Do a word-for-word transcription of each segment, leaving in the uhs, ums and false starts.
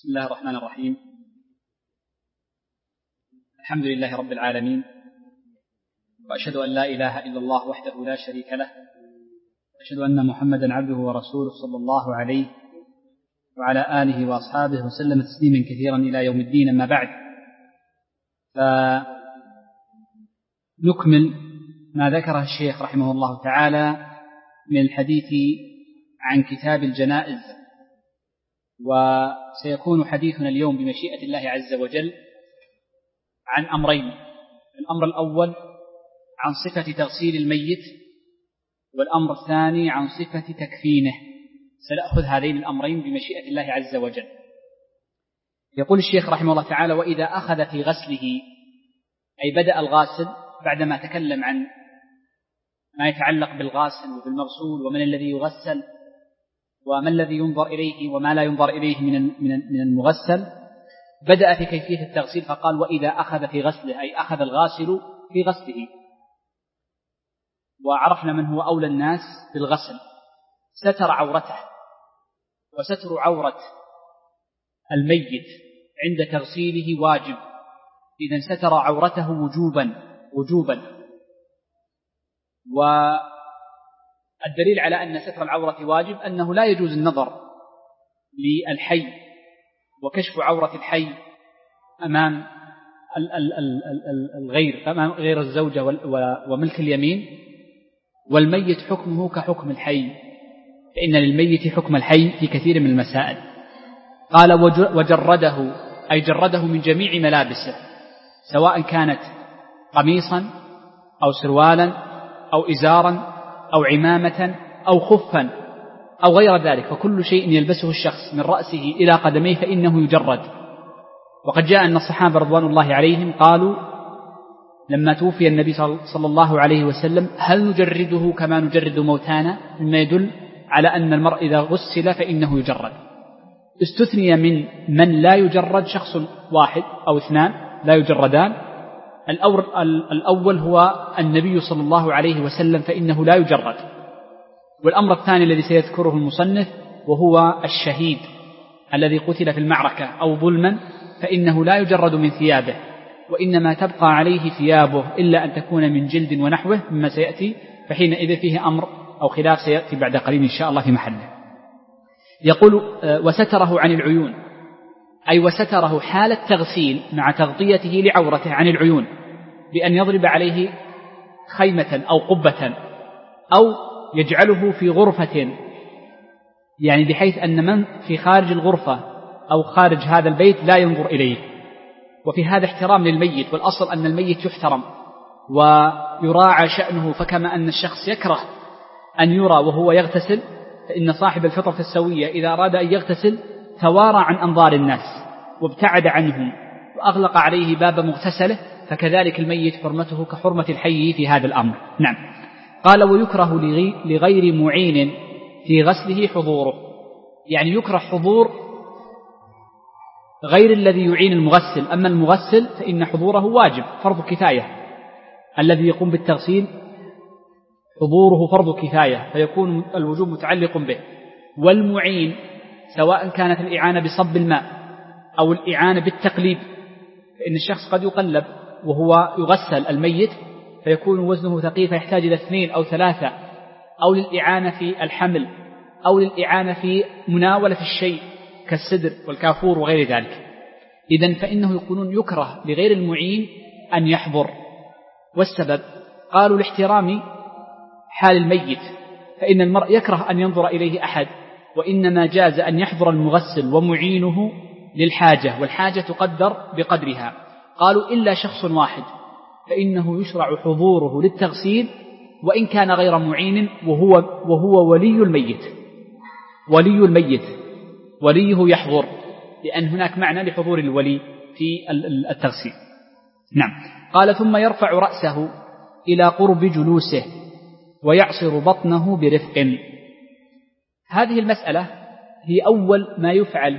بسم الله الرحمن الرحيم. الحمد لله رب العالمين، وأشهد أن لا إله إلا الله وحده لا شريك له، وأشهد أن محمدا عبده ورسوله صلى الله عليه وعلى آله وأصحابه وسلم تسليما كثيرا إلى يوم الدين. أما بعد، فنكمل ما ذكره الشيخ رحمه الله تعالى من الحديث عن كتاب الجنائز، وسيكون حديثنا اليوم بمشيئة الله عز وجل عن أمرين. الأمر الأول عن صفة تغسيل الميت، والأمر الثاني عن صفة تكفينه. سنأخذ هذين الأمرين بمشيئة الله عز وجل. يقول الشيخ رحمه الله تعالى: وإذا أخذ في غسله، أي بدأ الغاسل بعدما تكلم عن ما يتعلق بالغاسل وبالمغسول ومن الذي يغسل وما الذي ينظر إليه وما لا ينظر إليه من المغسل، بدأ في كيفية التغسيل فقال: وإذا أخذ في غسله، أي أخذ الغاسل في غسله. وعرفنا من هو أولى الناس بالغسل، ستر عورته، وستر عورة الميت عند تغسيله واجب، إذن ستر عورته وجوبا وجوبا والدليل على أن ستر العورة واجب أنه لا يجوز النظر للحي وكشف عورة الحي أمام الغير أمام غير الزوجة وملك اليمين. والميت حكمه كحكم الحي، فإن للميت حكم الحي في كثير من المسائل. قال: وجرده، أي جرده من جميع ملابسه، سواء كانت قميصا أو سروالا أو إزارا أو عمامة أو خفا أو غير ذلك، فكل شيء يلبسه الشخص من رأسه إلى قدميه فإنه يجرد. وقد جاء أن الصحابة رضوان الله عليهم قالوا لما توفي النبي صلى الله عليه وسلم: هل نجرده كما نجرد موتانا؟ مما يدل على أن المرء إذا غسل فإنه يجرد. استثني من من لا يجرد شخص واحد أو اثنان لا يجردان. الأول هو النبي صلى الله عليه وسلم، فإنه لا يجرد. والأمر الثاني الذي سيذكره المصنف وهو الشهيد الذي قتل في المعركة أو ظلما، فإنه لا يجرد من ثيابه، وإنما تبقى عليه ثيابه إلا أن تكون من جلد ونحوه مما سيأتي، فحينئذ فيه أمر أو خلاف سيأتي بعد قليل إن شاء الله في محله. يقول: وستره عن العيون، أي وستره حال التغسيل مع تغطيته لعورته عن العيون، بأن يضرب عليه خيمة أو قبة أو يجعله في غرفة، يعني بحيث أن من في خارج الغرفة أو خارج هذا البيت لا ينظر إليه. وفي هذا احترام للميت، والأصل أن الميت يحترم ويراعى شأنه، فكما أن الشخص يكره أن يرى وهو يغتسل، فإن صاحب الفطرة السوية إذا أراد أن يغتسل توارى عن أنظار الناس وابتعد عنهم وأغلق عليه باب مغتسله، فكذلك الميت حرمته كحرمة الحي في هذا الأمر. نعم. قال: ويكره لغير معين في غسله حضوره، يعني يكره حضور غير الذي يعين المغسل. أما المغسل فإن حضوره واجب فرض كفاية، الذي يقوم بالتغسيل حضوره فرض كفاية فيكون الوجوب متعلق به. والمعين سواء كانت الإعانة بصب الماء أو الإعانة بالتقليب، فإن الشخص قد يقلب وهو يغسل الميت فيكون وزنه ثقيل فيحتاج إلى اثنين أو ثلاثة، أو للإعانة في الحمل، أو للإعانة في مناولة الشيء كالسدر والكافور وغير ذلك. إذن فإنه يكون يكره لغير المعين أن يحضر. والسبب قالوا لاحترام حال الميت، فإن المرء يكره أن ينظر إليه أحد، وإنما جاز أن يحضر المغسل ومعينه للحاجة، والحاجة تقدر بقدرها. قالوا إلا شخص واحد فإنه يشرع حضوره للتغسيل وإن كان غير معين، وهو, وهو ولي الميت. ولي الميت وليه يحضر، لأن هناك معنى لحضور الولي في التغسيل. نعم. قال: ثم يرفع رأسه إلى قرب جلوسه ويعصر بطنه برفق. هذه المسألة هي أول ما يفعل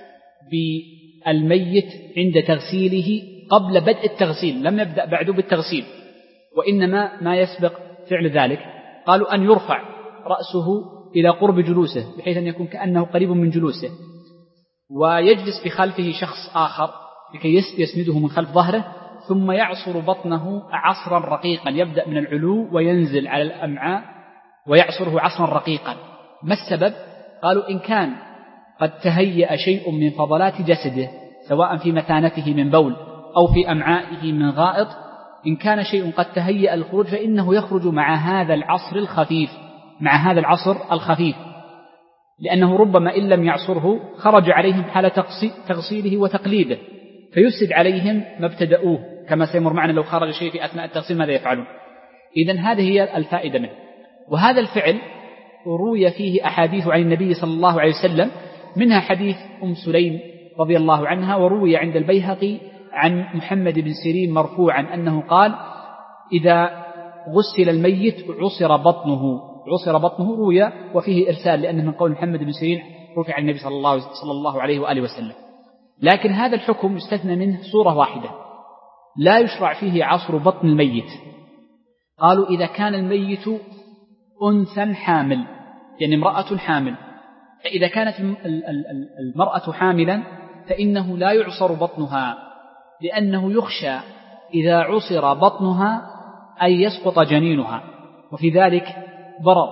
بالميت عند تغسيله قبل بدء التغسيل، لم يبدأ بعد بالتغسيل، وإنما ما يسبق فعل ذلك. قالوا أن يرفع رأسه إلى قرب جلوسه، بحيث أن يكون كأنه قريب من جلوسه. ويجلس بخلفه شخص آخر لكي يسنده من خلف ظهره، ثم يعصر بطنه عصرا رقيقا، يبدأ من العلو وينزل على الأمعاء ويعصره عصرا رقيقا. ما السبب؟ قالوا إن كان قد تهيأ شيء من فضلات جسده سواء في مثانته من بول أو في أمعائه من غائط، إن كان شيء قد تهيأ الخروج فإنه يخرج مع هذا العصر الخفيف مع هذا العصر الخفيف لأنه ربما إن لم يعصره خرج عليهم حال تغسيله وتقليده فيفسد عليهم ما ابتدأوه، كما سيمر معنا لو خرج شيء في أثناء التغسيل ماذا يفعلون. إذن هذه هي الفائدة منه. وهذا الفعل روي فيه أحاديث عن النبي صلى الله عليه وسلم، منها حديث أم سليم رضي الله عنها، وروي عند البيهقي عن محمد بن سيرين مرفوعا أنه قال: إذا غسل الميت عصر بطنه عصر بطنه روي وفيه إرسال لأنه من قول محمد بن سيرين رفع عن النبي صلى الله, صلى الله عليه وآله وسلم. لكن هذا الحكم يستثنى منه صورة واحدة لا يشرع فيه عصر بطن الميت. قالوا إذا كان الميت أنثى حامل، يعني امرأة حامل، فإذا كانت المرأة حاملا فإنه لا يعصر بطنها، لأنه يخشى إذا عصر بطنها أن يسقط جنينها، وفي ذلك ضرر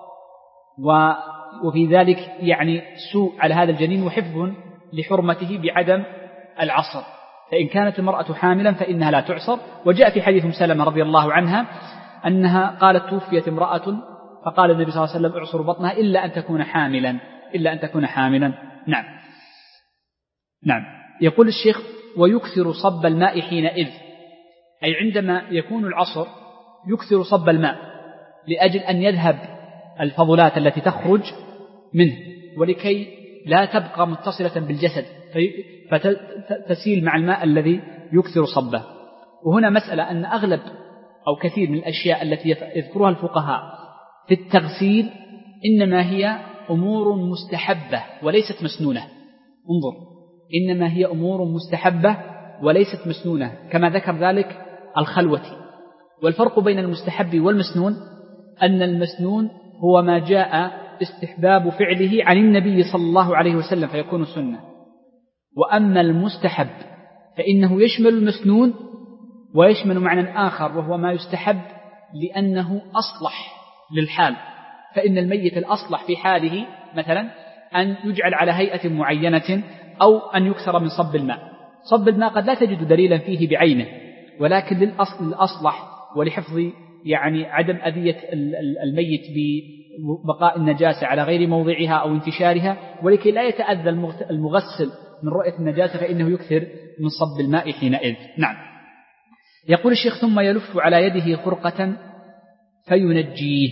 وفي ذلك يعني سوء على هذا الجنين وحفظ لحرمته بعدم العصر. فإن كانت المرأة حاملا فإنها لا تعصر. وجاء في حديث سلمة رضي الله عنها أنها قالت: توفيت امرأة فقال النبي صلى الله عليه وسلم: اعصر بطنها إلا أن تكون حاملا إلا أن تكون حاملا. نعم نعم. يقول الشيخ: ويكثر صب الماء حينئذ، أي عندما يكون العصر يكثر صب الماء لأجل أن يذهب الفضلات التي تخرج منه، ولكي لا تبقى متصلة بالجسد فتسيل مع الماء الذي يكثر صبه. وهنا مسألة أن أغلب أو كثير من الأشياء التي يذكرها الفقهاء في التغسيل إنما هي أمور مستحبة وليست مسنونة. انظر، إنما هي أمور مستحبة وليست مسنونة، كما ذكر ذلك الخلوتي. والفرق بين المستحب والمسنون أن المسنون هو ما جاء استحباب فعله عن النبي صلى الله عليه وسلم فيكون سنة، وأما المستحب فإنه يشمل المسنون ويشمل معنى آخر وهو ما يستحب لأنه أصلح للحال. فإن الميت الأصلح في حاله مثلا أن يجعل على هيئة معينة أو أن يكثر من صب الماء. صب الماء قد لا تجد دليلا فيه بعينه، ولكن للأصل الأصلح ولحفظ يعني عدم أذية الميت ببقاء النجاسة على غير موضعها أو انتشارها، ولكي لا يتأذى المغسل من رؤية النجاسة فإنه يكثر من صب الماء حينئذ. نعم. يقول الشيخ: ثم يلف على يده خرقة فينجيه.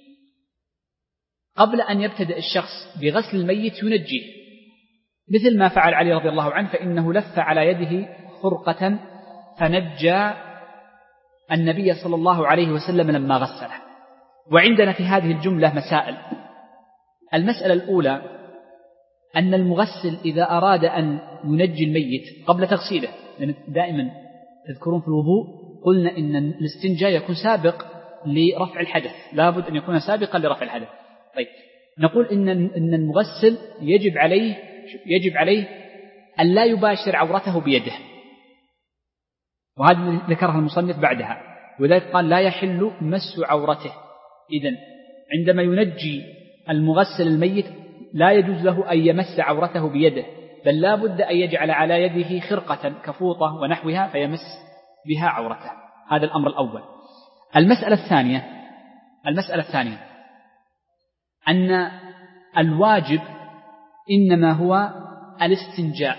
قبل أن يبتدأ الشخص بغسل الميت ينجيه، مثل ما فعل علي رضي الله عنه، فإنه لف على يده خرقة فنجى النبي صلى الله عليه وسلم لما غسله. وعندنا في هذه الجملة مسائل. المسألة الأولى أن المغسل إذا أراد أن ينجي الميت قبل تغسيله، لأن دائما تذكرون في الوضوء قلنا إن الاستنجاء يكون سابق لرفع الحدث، لا بد أن يكون سابقا لرفع الحدث. طيب، نقول إن إن المغسل يجب عليه يجب عليه أن لا يباشر عورته بيده، وهذا ذكرها المصنف بعدها، وذلك قال: لا يحل مس عورته. إذن عندما ينجي المغسل الميت لا يجوز له أن يمس عورته بيده، بل لا بد أن يجعل على يده خرقة كفوطة ونحوها فيمس بها عورته. هذا الأمر الأول. المسألة الثانية المسألة الثانية أن الواجب إنما هو الاستنجاء.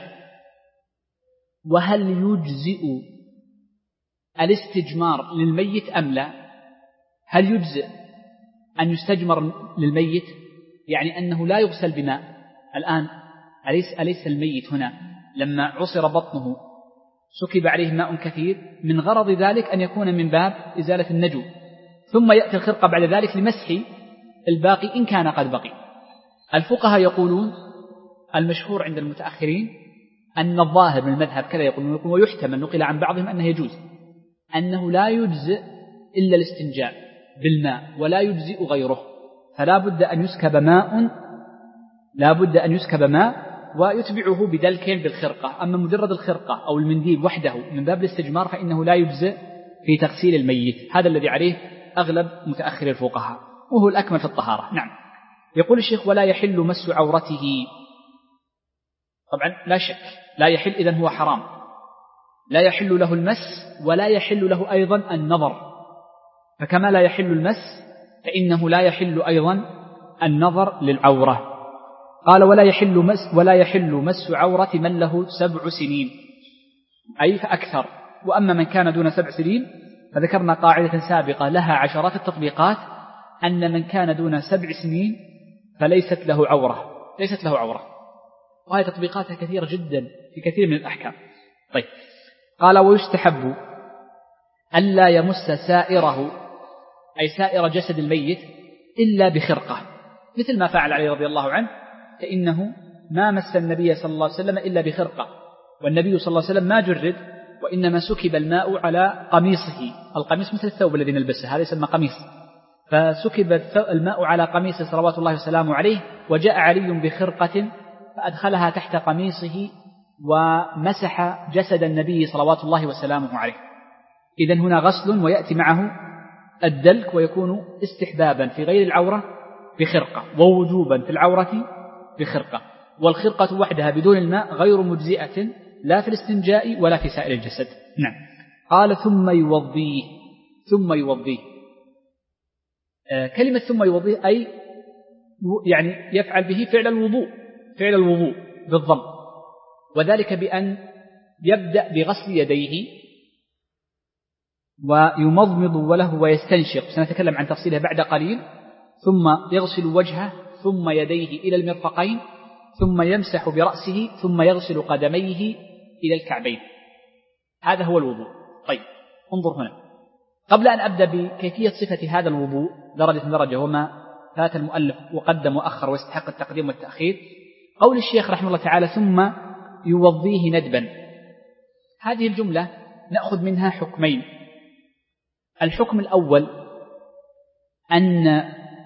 وهل يجزئ الاستجمار للميت أم لا؟ هل يجزئ أن يستجمر للميت، يعني أنه لا يغسل بماء؟ الآن أليس, أليس الميت هنا لما عصر بطنه سكب عليه ماء كثير من غرض ذلك أن يكون من باب إزالة النجو، ثم يأتي الخرقة بعد ذلك لمسح الباقي إن كان قد بقي. الفقهاء يقولون المشهور عند المتأخرين أن الظاهر من المذهب كذا يقولون، ويحتمل نقل عن بعضهم أنه يجوز، أنه لا يجزئ إلا الاستنجاء بالماء ولا يجزئ غيره، فلا بد أن يسكب ماء لا بد أن يسكب ماء ويتبعه بدلك بالخرقة. أما مجرد الخرقة أو المنديل وحده من باب الاستجمار فإنه لا يجزئ في تغسيل الميت. هذا الذي عليه أغلب متأخر الفقهاء وهو الأكمل في الطهارة. نعم. يقول الشيخ ولا يحل مس عورته. طبعا لا شك لا يحل، إذن هو حرام، لا يحل له المس ولا يحل له أيضا النظر. فكما لا يحل المس فإنه لا يحل أيضا النظر للعورة. قال ولا يحل مس ولا يحل مس عورة من له سبع سنين أي فأكثر. وأما من كان دون سبع سنين فذكرنا قاعدة سابقة لها عشرات التطبيقات أن من كان دون سبع سنين فليست له عورة، ليست له عورة، وهذه تطبيقاتها كثيرة جدا في كثير من الأحكام. طيب قال ويستحب ألا يمس سائره أي سائر جسد الميت إلا بخرقة، مثل ما فعل علي رضي الله عنه، فإنه ما مس النبي صلى الله عليه وسلم إلا بخرقة، والنبي صلى الله عليه وسلم ما جرد وإنما سكب الماء على قميصه. القميص مثل الثوب الذي نلبسه هذا يسمى قميص، فسكب الماء على قميصه صلوات الله وسلامه عليه، وجاء علي بخرقة فأدخلها تحت قميصه ومسح جسد النبي صلوات الله وسلامه عليه. إذن هنا غسل ويأتي معه الدلك، ويكون استحبابا في غير العورة بخرقة ووجوبا في العورة بخرقة. والخرقة وحدها بدون الماء غير مجزئة لا في الاستنجاء ولا في سائر الجسد. نعم. قال ثم يوضيه. ثم يوضيه آه كلمة ثم يوضيه أي يعني يفعل به فعل الوضوء، فعل الوضوء بالضم، وذلك بأن يبدأ بغسل يديه ويمضمض وله ويستنشق، سنتكلم عن تفصيلها بعد قليل، ثم يغسل وجهه ثم يديه إلى المرفقين، ثم يمسح برأسه، ثم يغسل قدميه إلى الكعبين. هذا هو الوضوء. طيب انظر هنا، قبل أن أبدأ بكيفية صفة هذا الوضوء درجة درجة وما فات المؤلف وقدم وأخر ويستحق التقديم والتأخير، قول الشيخ رحمه الله تعالى ثم يوضيه ندبا، هذه الجملة نأخذ منها حكمين. الحكم الأول أن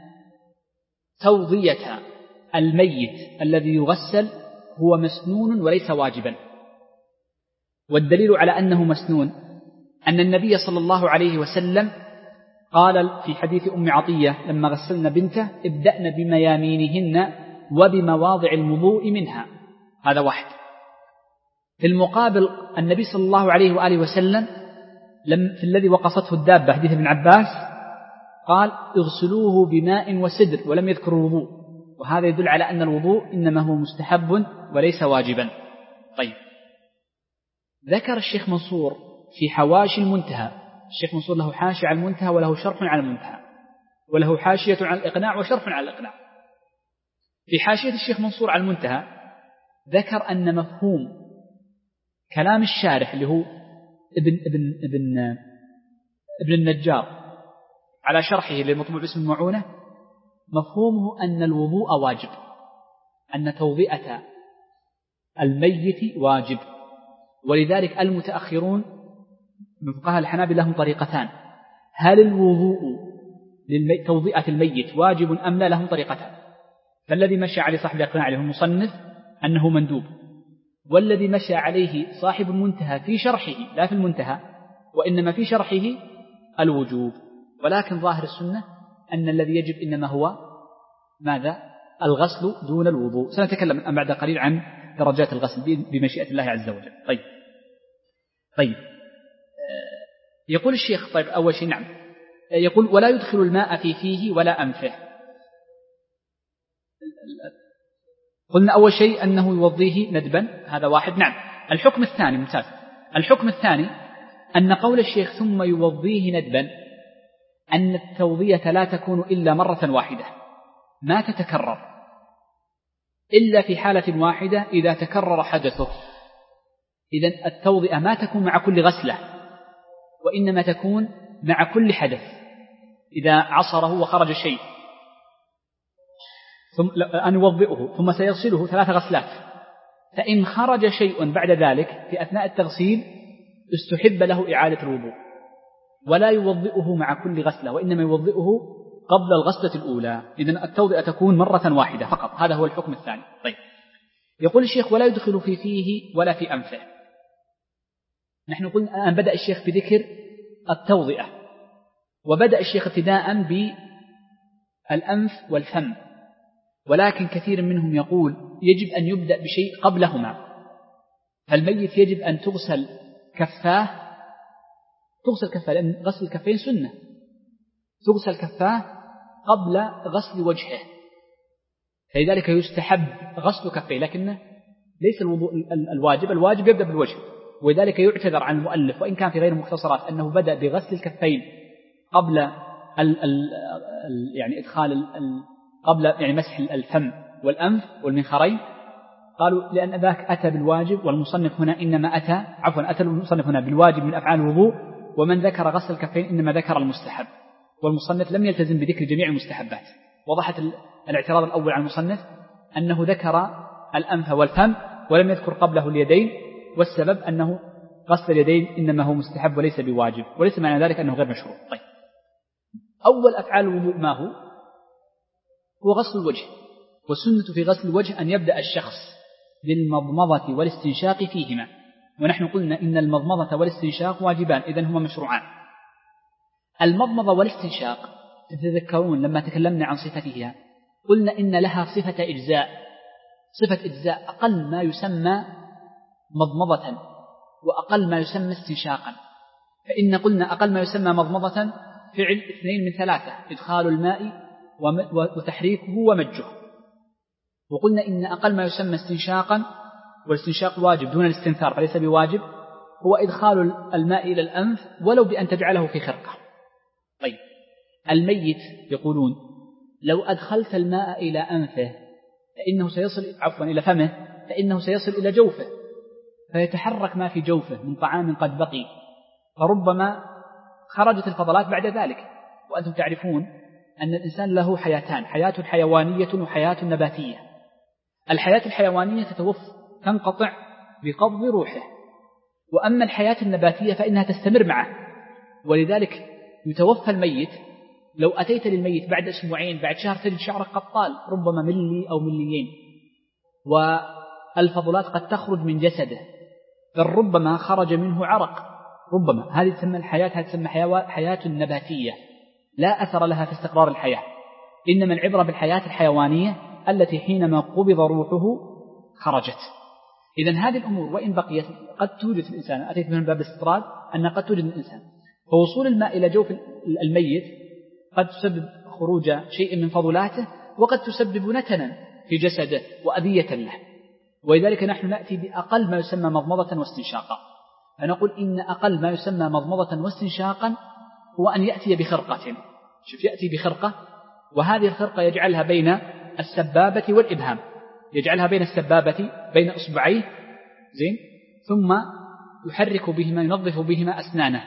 توضية الميت الذي يغسل هو مسنون وليس واجبا، والدليل على أنه مسنون أن النبي صلى الله عليه وسلم قال في حديث أم عطية لما غسلنا بنته ابدأن بميامينهن وبمواضع الوضوء منها. هذا واحد. في المقابل النبي صلى الله عليه وآله وسلم لم في الذي وقصته الدابة حديث ابن عباس قال اغسلوه بماء وسدر ولم يذكر الوضوء، وهذا يدل على أن الوضوء إنما هو مستحب وليس واجبا. طيب ذكر الشيخ منصور في حواشي المنتهى، الشيخ منصور له حاشية على المنتهى وله شرح على المنتهى وله حاشية على الإقناع وشرح على الإقناع. في حاشية الشيخ منصور على المنتهى ذكر أن مفهوم كلام الشارح اللي هو ابن, ابن, ابن, ابن النجار على شرحه للمطبوع باسم المعونة، مفهومه أن الوضوء واجب، أن توضئة الميت واجب. ولذلك المتأخرون من فقهاء الحنابلة لهم طريقتان، هل الوضوء لتوضئة الميت واجب أم لا؟ لهم طريقتان. فالذي مشى عليه صاحب الإقناع عليه المصنف أنه مندوب، والذي مشى عليه صاحب المنتهى في شرحه لا في المنتهى وإنما في شرحه الوجوب. ولكن ظاهر السنة أن الذي يجب إنما هو ماذا؟ الغسل دون الوضوء. سنتكلم بعد قليل عن درجات الغسل بمشيئة الله عز وجل. طيب طيب يقول الشيخ طيب أول شيء نعم يقول ولا يدخل الماء في فيه ولا أنفه. قلنا أول شيء أنه يوضيه ندبا، هذا واحد. نعم. الحكم الثاني ممتاز. الحكم الثاني أن قول الشيخ ثم يوضيه ندبا أن التوضية لا تكون إلا مرة واحدة، ما تتكرر إلا في حالة واحدة إذا تكرر حدثه. إذن التوضئة ما تكون مع كل غسلة، وإنما تكون مع كل حدث. إذا عصره وخرج شيء ثم أن يوضئه ثم سيغسله ثلاث غسلات، فإن خرج شيء بعد ذلك في أثناء التغسيل استحب له إعادة الوضوء، ولا يوضئه مع كل غسلة وإنما يوضئه قبل الغسلة الأولى. إذن التوضئة تكون مرة واحدة فقط. هذا هو الحكم الثاني. طيب يقول الشيخ ولا يدخل في فيه ولا في أنفه. نحن قلنا أن بدأ الشيخ بذكر التوضئة، وبدأ الشيخ ابتداء بالأنف والفم، ولكن كثير منهم يقول يجب أن يبدأ بشيء قبلهما. فالميت يجب أن تغسل كفاه، تغسل كفاه لأن غسل الكفين سنة، تغسل كفاه قبل غسل وجهه، فلذلك يستحب غسل كفيه، لكنه ليس الوضوء الواجب، الواجب يبدأ بالوجه. ولذلك يعتذر عن المؤلف وإن كان في غير المختصرات أنه بدأ بغسل الكفين قبل ال ال يعني إدخال ال قبل يعني مسح الفم والأنف والمنخرين. قالوا لأن ذاك أتى بالواجب، والمصنف هنا إنما أتى عفوا أتى المصنف هنا بالواجب من أفعال الوضوء، ومن ذكر غسل الكفين إنما ذكر المستحب، والمصنف لم يلتزم بذكر جميع المستحبات. وضحت الاعتراض الأول على المصنف أنه ذكر الأنف والفم ولم يذكر قبله اليدين، والسبب أنه غسل اليدين إنما هو مستحب وليس بواجب، وليس معنى ذلك أنه غير مشروع. طيب، أول أفعال الوضوء ما هو؟ هو غسل الوجه، والسنة في غسل الوجه أن يبدأ الشخص بالمضمضة والاستنشاق فيهما، ونحن قلنا إن المضمضة والاستنشاق واجبان، إذن هما مشروعان. المضمضة والاستنشاق تتذكرون لما تكلمنا عن صفتها قلنا إن لها صفة إجزاء، صفة إجزاء أقل ما يسمى مضمضة وأقل ما يسمى استنشاقا. فإن قلنا أقل ما يسمى مضمضة فعل اثنين من ثلاثة، إدخال الماء وتحريكه ومجه. وقلنا إن أقل ما يسمى استنشاقا، والاستنشاق واجب دون الاستنثار فليس بواجب، هو إدخال الماء إلى الأنف ولو بأن تجعله في خرقة. طيب، الميت يقولون لو أدخلت الماء إلى أنفه فإنه سيصل عفوا إلى فمه فإنه سيصل إلى جوفه، فيتحرك ما في جوفه من طعام قد بقي، فربما خرجت الفضلات بعد ذلك. وأنتم تعرفون أن الإنسان له حياتان، حياة حيوانية وحياة نباتية. الحياة الحيوانية تتوفى تنقطع بقبض روحه، وأما الحياة النباتية فإنها تستمر معه، ولذلك يتوفى الميت. لو أتيت للميت بعد أسبوعين بعد شهر تجد شعرك قد طال ربما ملي أو مليين، والفضلات قد تخرج من جسده، بل ربما خرج منه عرق، ربما. هذه تسمى الحياة، هذه تسمى حياة نباتية لا أثر لها في استقرار الحياة، إنما العبرة بالحياة الحيوانية التي حينما قبض روحه خرجت. إذن هذه الأمور وإن بقيت قد توجد في الإنسان، أتيت من باب الاستطراد أن قد توجد الإنسان، فوصول الماء إلى جوف الميت قد تسبب خروج شيء من فضلاته، وقد تسبب نتنا في جسده وأذية له. ولذلك نحن نأتي بأقل ما يسمى مضمضة واستنشاقا، فنقول إن أقل ما يسمى مضمضة واستنشاقا هو أن يأتي بخرقة. شوف، يأتي بخرقة، وهذه الخرقة يجعلها بين السبابة والإبهام، يجعلها بين السبابة بين إصبعيه زين، ثم يحرك بهما ينظف بهما أسنانه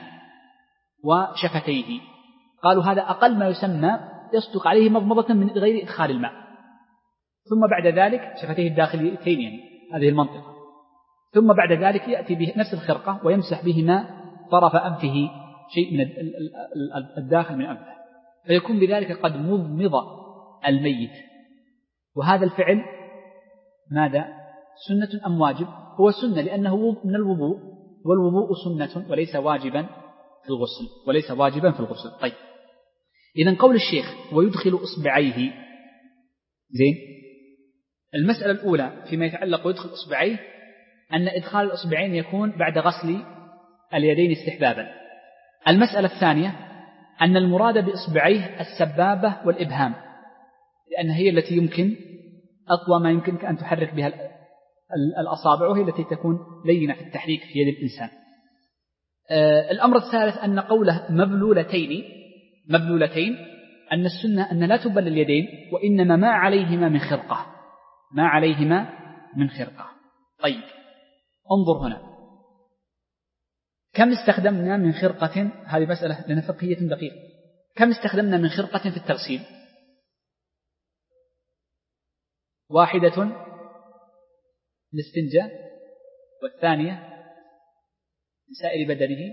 وشفتيه. قالوا هذا أقل ما يسمى يصدق عليه مضمضة من غير إدخال الماء. ثم بعد ذلك شفتيه الداخليتين يعني هذه المنطقة، ثم بعد ذلك يأتي بنفس الخرقة ويمسح بهما طرف أنفه شيء من الداخل من أنفه، فيكون بذلك قد مضمض الميت. وهذا الفعل ماذا؟ سنة أم واجب؟ هو سنة لأنه من الوضوء، والوضوء سنة وليس واجبا في الغسل، وليس واجبا في الغسل. طيب، إذن قول الشيخ ويدخل إصبعيه زين، المسألة الأولى فيما يتعلق ويدخل إصبعيه أن إدخال الإصبعين يكون بعد غسل اليدين استحبابا. المسألة الثانية أن المراد بإصبعيه السبابة والإبهام، لأن هي التي يمكن أقوى ما يمكنك أن تحرك بها الأصابع، وهي التي تكون لينة في التحريك في يد الإنسان. الأمر الثالث أن قوله مبلولتين مبلولتين أن السنة أن لا تبل اليدين، وإنما ما عليهما من خرقة، ما عليهما من خرقة. طيب، انظر هنا كم استخدمنا من خرقة، هذه مسألة لنا فقهية دقيقة، كم استخدمنا من خرقة في التغسيل؟ واحدة الاستنجاء، والثانية لسائر بدنه،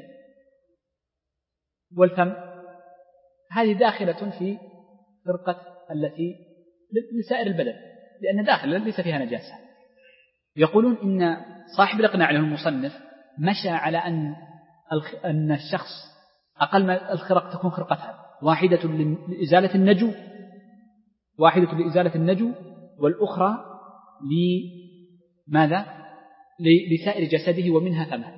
والفم هذه داخلة في خرقة التي لسائر البدن، لأن داخل ليس فيها نجاسة. يقولون إن صاحب الإقناع له المصنف مشى على أن أن الشخص أقل ما الخرق تكون خرقتان، واحدة لإزالة النجو واحدة لإزالة النجو والأخرى لماذا؟ لسائر جسده ومنها ثمن.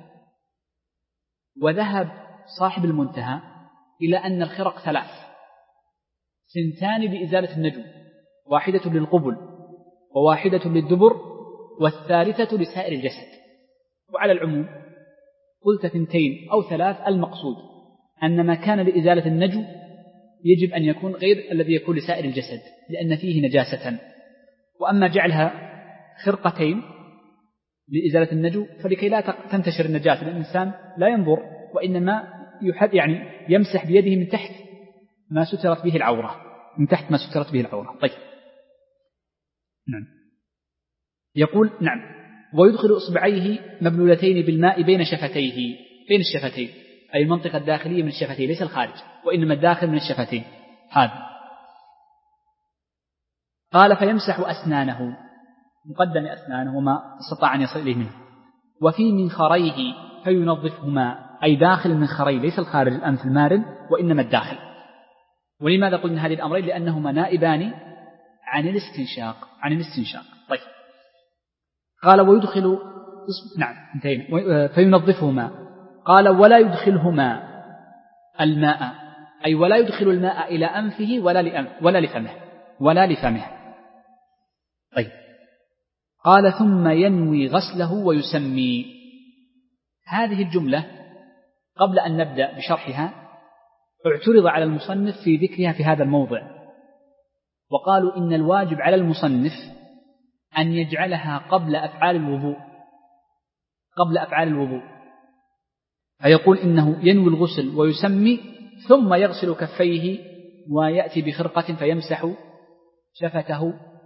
وذهب صاحب المنتهى إلى أن الخرق ثلاث، سنتان لإزالة النجو، واحدة للقبل وواحدة للدبر والثالثة لسائر الجسد. وعلى العموم قلت ثنتين أو ثلاث، المقصود أن ما كان لإزالة النجو يجب أن يكون غير الذي يكون لسائر الجسد لأن فيه نجاسة. وأما جعلها خرقتين لإزالة النجو فلكي لا تنتشر النجاسة، لأن الإنسان لا ينظر وإنما يحد يعني يمسح بيده من تحت ما سترت به العورة، من تحت ما سترت به العورة. طيب نعم. يقول نعم ويدخل إصبعيه مبلولتين بالماء بين شفتيه، بين الشفتين أي المنطقة الداخلية من الشفتين، ليس الخارج وإنما الداخل من الشفتين هذا. قال فيمسح أسنانه، مقدم أسنانه وما استطاع أن يصل إليه منه، وفي منخريه فينظفهما أي داخل المنخرين ليس الخارج الأنف المارد وإنما الداخل. ولماذا قلنا هذه الأمرين؟ لأنهما نائبان عن الاستنشاق عن الاستنشاق طيب. قال ويدخل نعم انتهينا فينظفهما. قال ولا يدخلهما الماء أي ولا يدخل الماء إلى أنفه ولا لأنف ولا لفمه ولا لفمه طيب. قال ثم ينوي غسله ويسمي. هذه الجملة قبل أن نبدأ بشرحها اعترض على المصنف في ذكرها في هذا الموضع، وقالوا إن الواجب على المصنف أن يجعلها قبل أفعال الوضوء قبل أفعال الوضوء فيقول إنه ينوي الغسل ويسمي ثم يغسل كفيه ويأتي بخرقة فيمسح شفته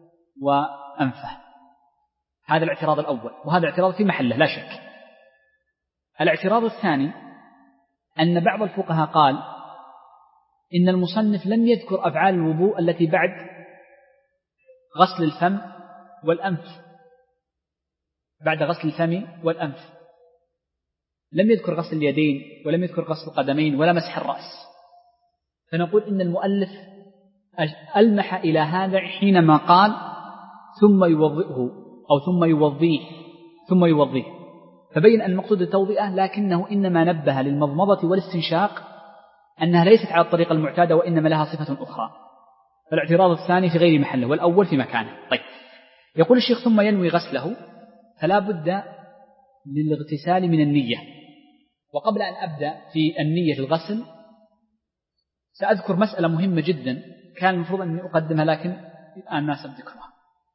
وأنفه. هذا الاعتراض الأول، وهذا الاعتراض في محله لا شك. الاعتراض الثاني أن بعض الفقهاء قال إن المصنف لم يذكر أفعال الوضوء التي بعد غسل الفم والأنف، بعد غسل الفم والأنف لم يذكر غسل اليدين ولم يذكر غسل القدمين ولا مسح الرأس. فنقول إن المؤلف ألمح إلى هذا حينما قال ثم يوضئه أو ثم يوضيه ثم يوضيه فبين أن المقصود التوضئة، لكنه إنما نبه للمضمضة والاستنشاق أنها ليست على الطريقة المعتادة وإنما لها صفة أخرى. فالاعتراض الثاني في غير محله والأول في مكانه. طيب يقول الشيخ ثم ينوي غسله، فلا بد للاغتسال من النية. وقبل أن أبدأ في النية الغسل سأذكر مسألة مهمة جدا كان المفروض أن أقدمها لكن الآن ناسب ذكرها.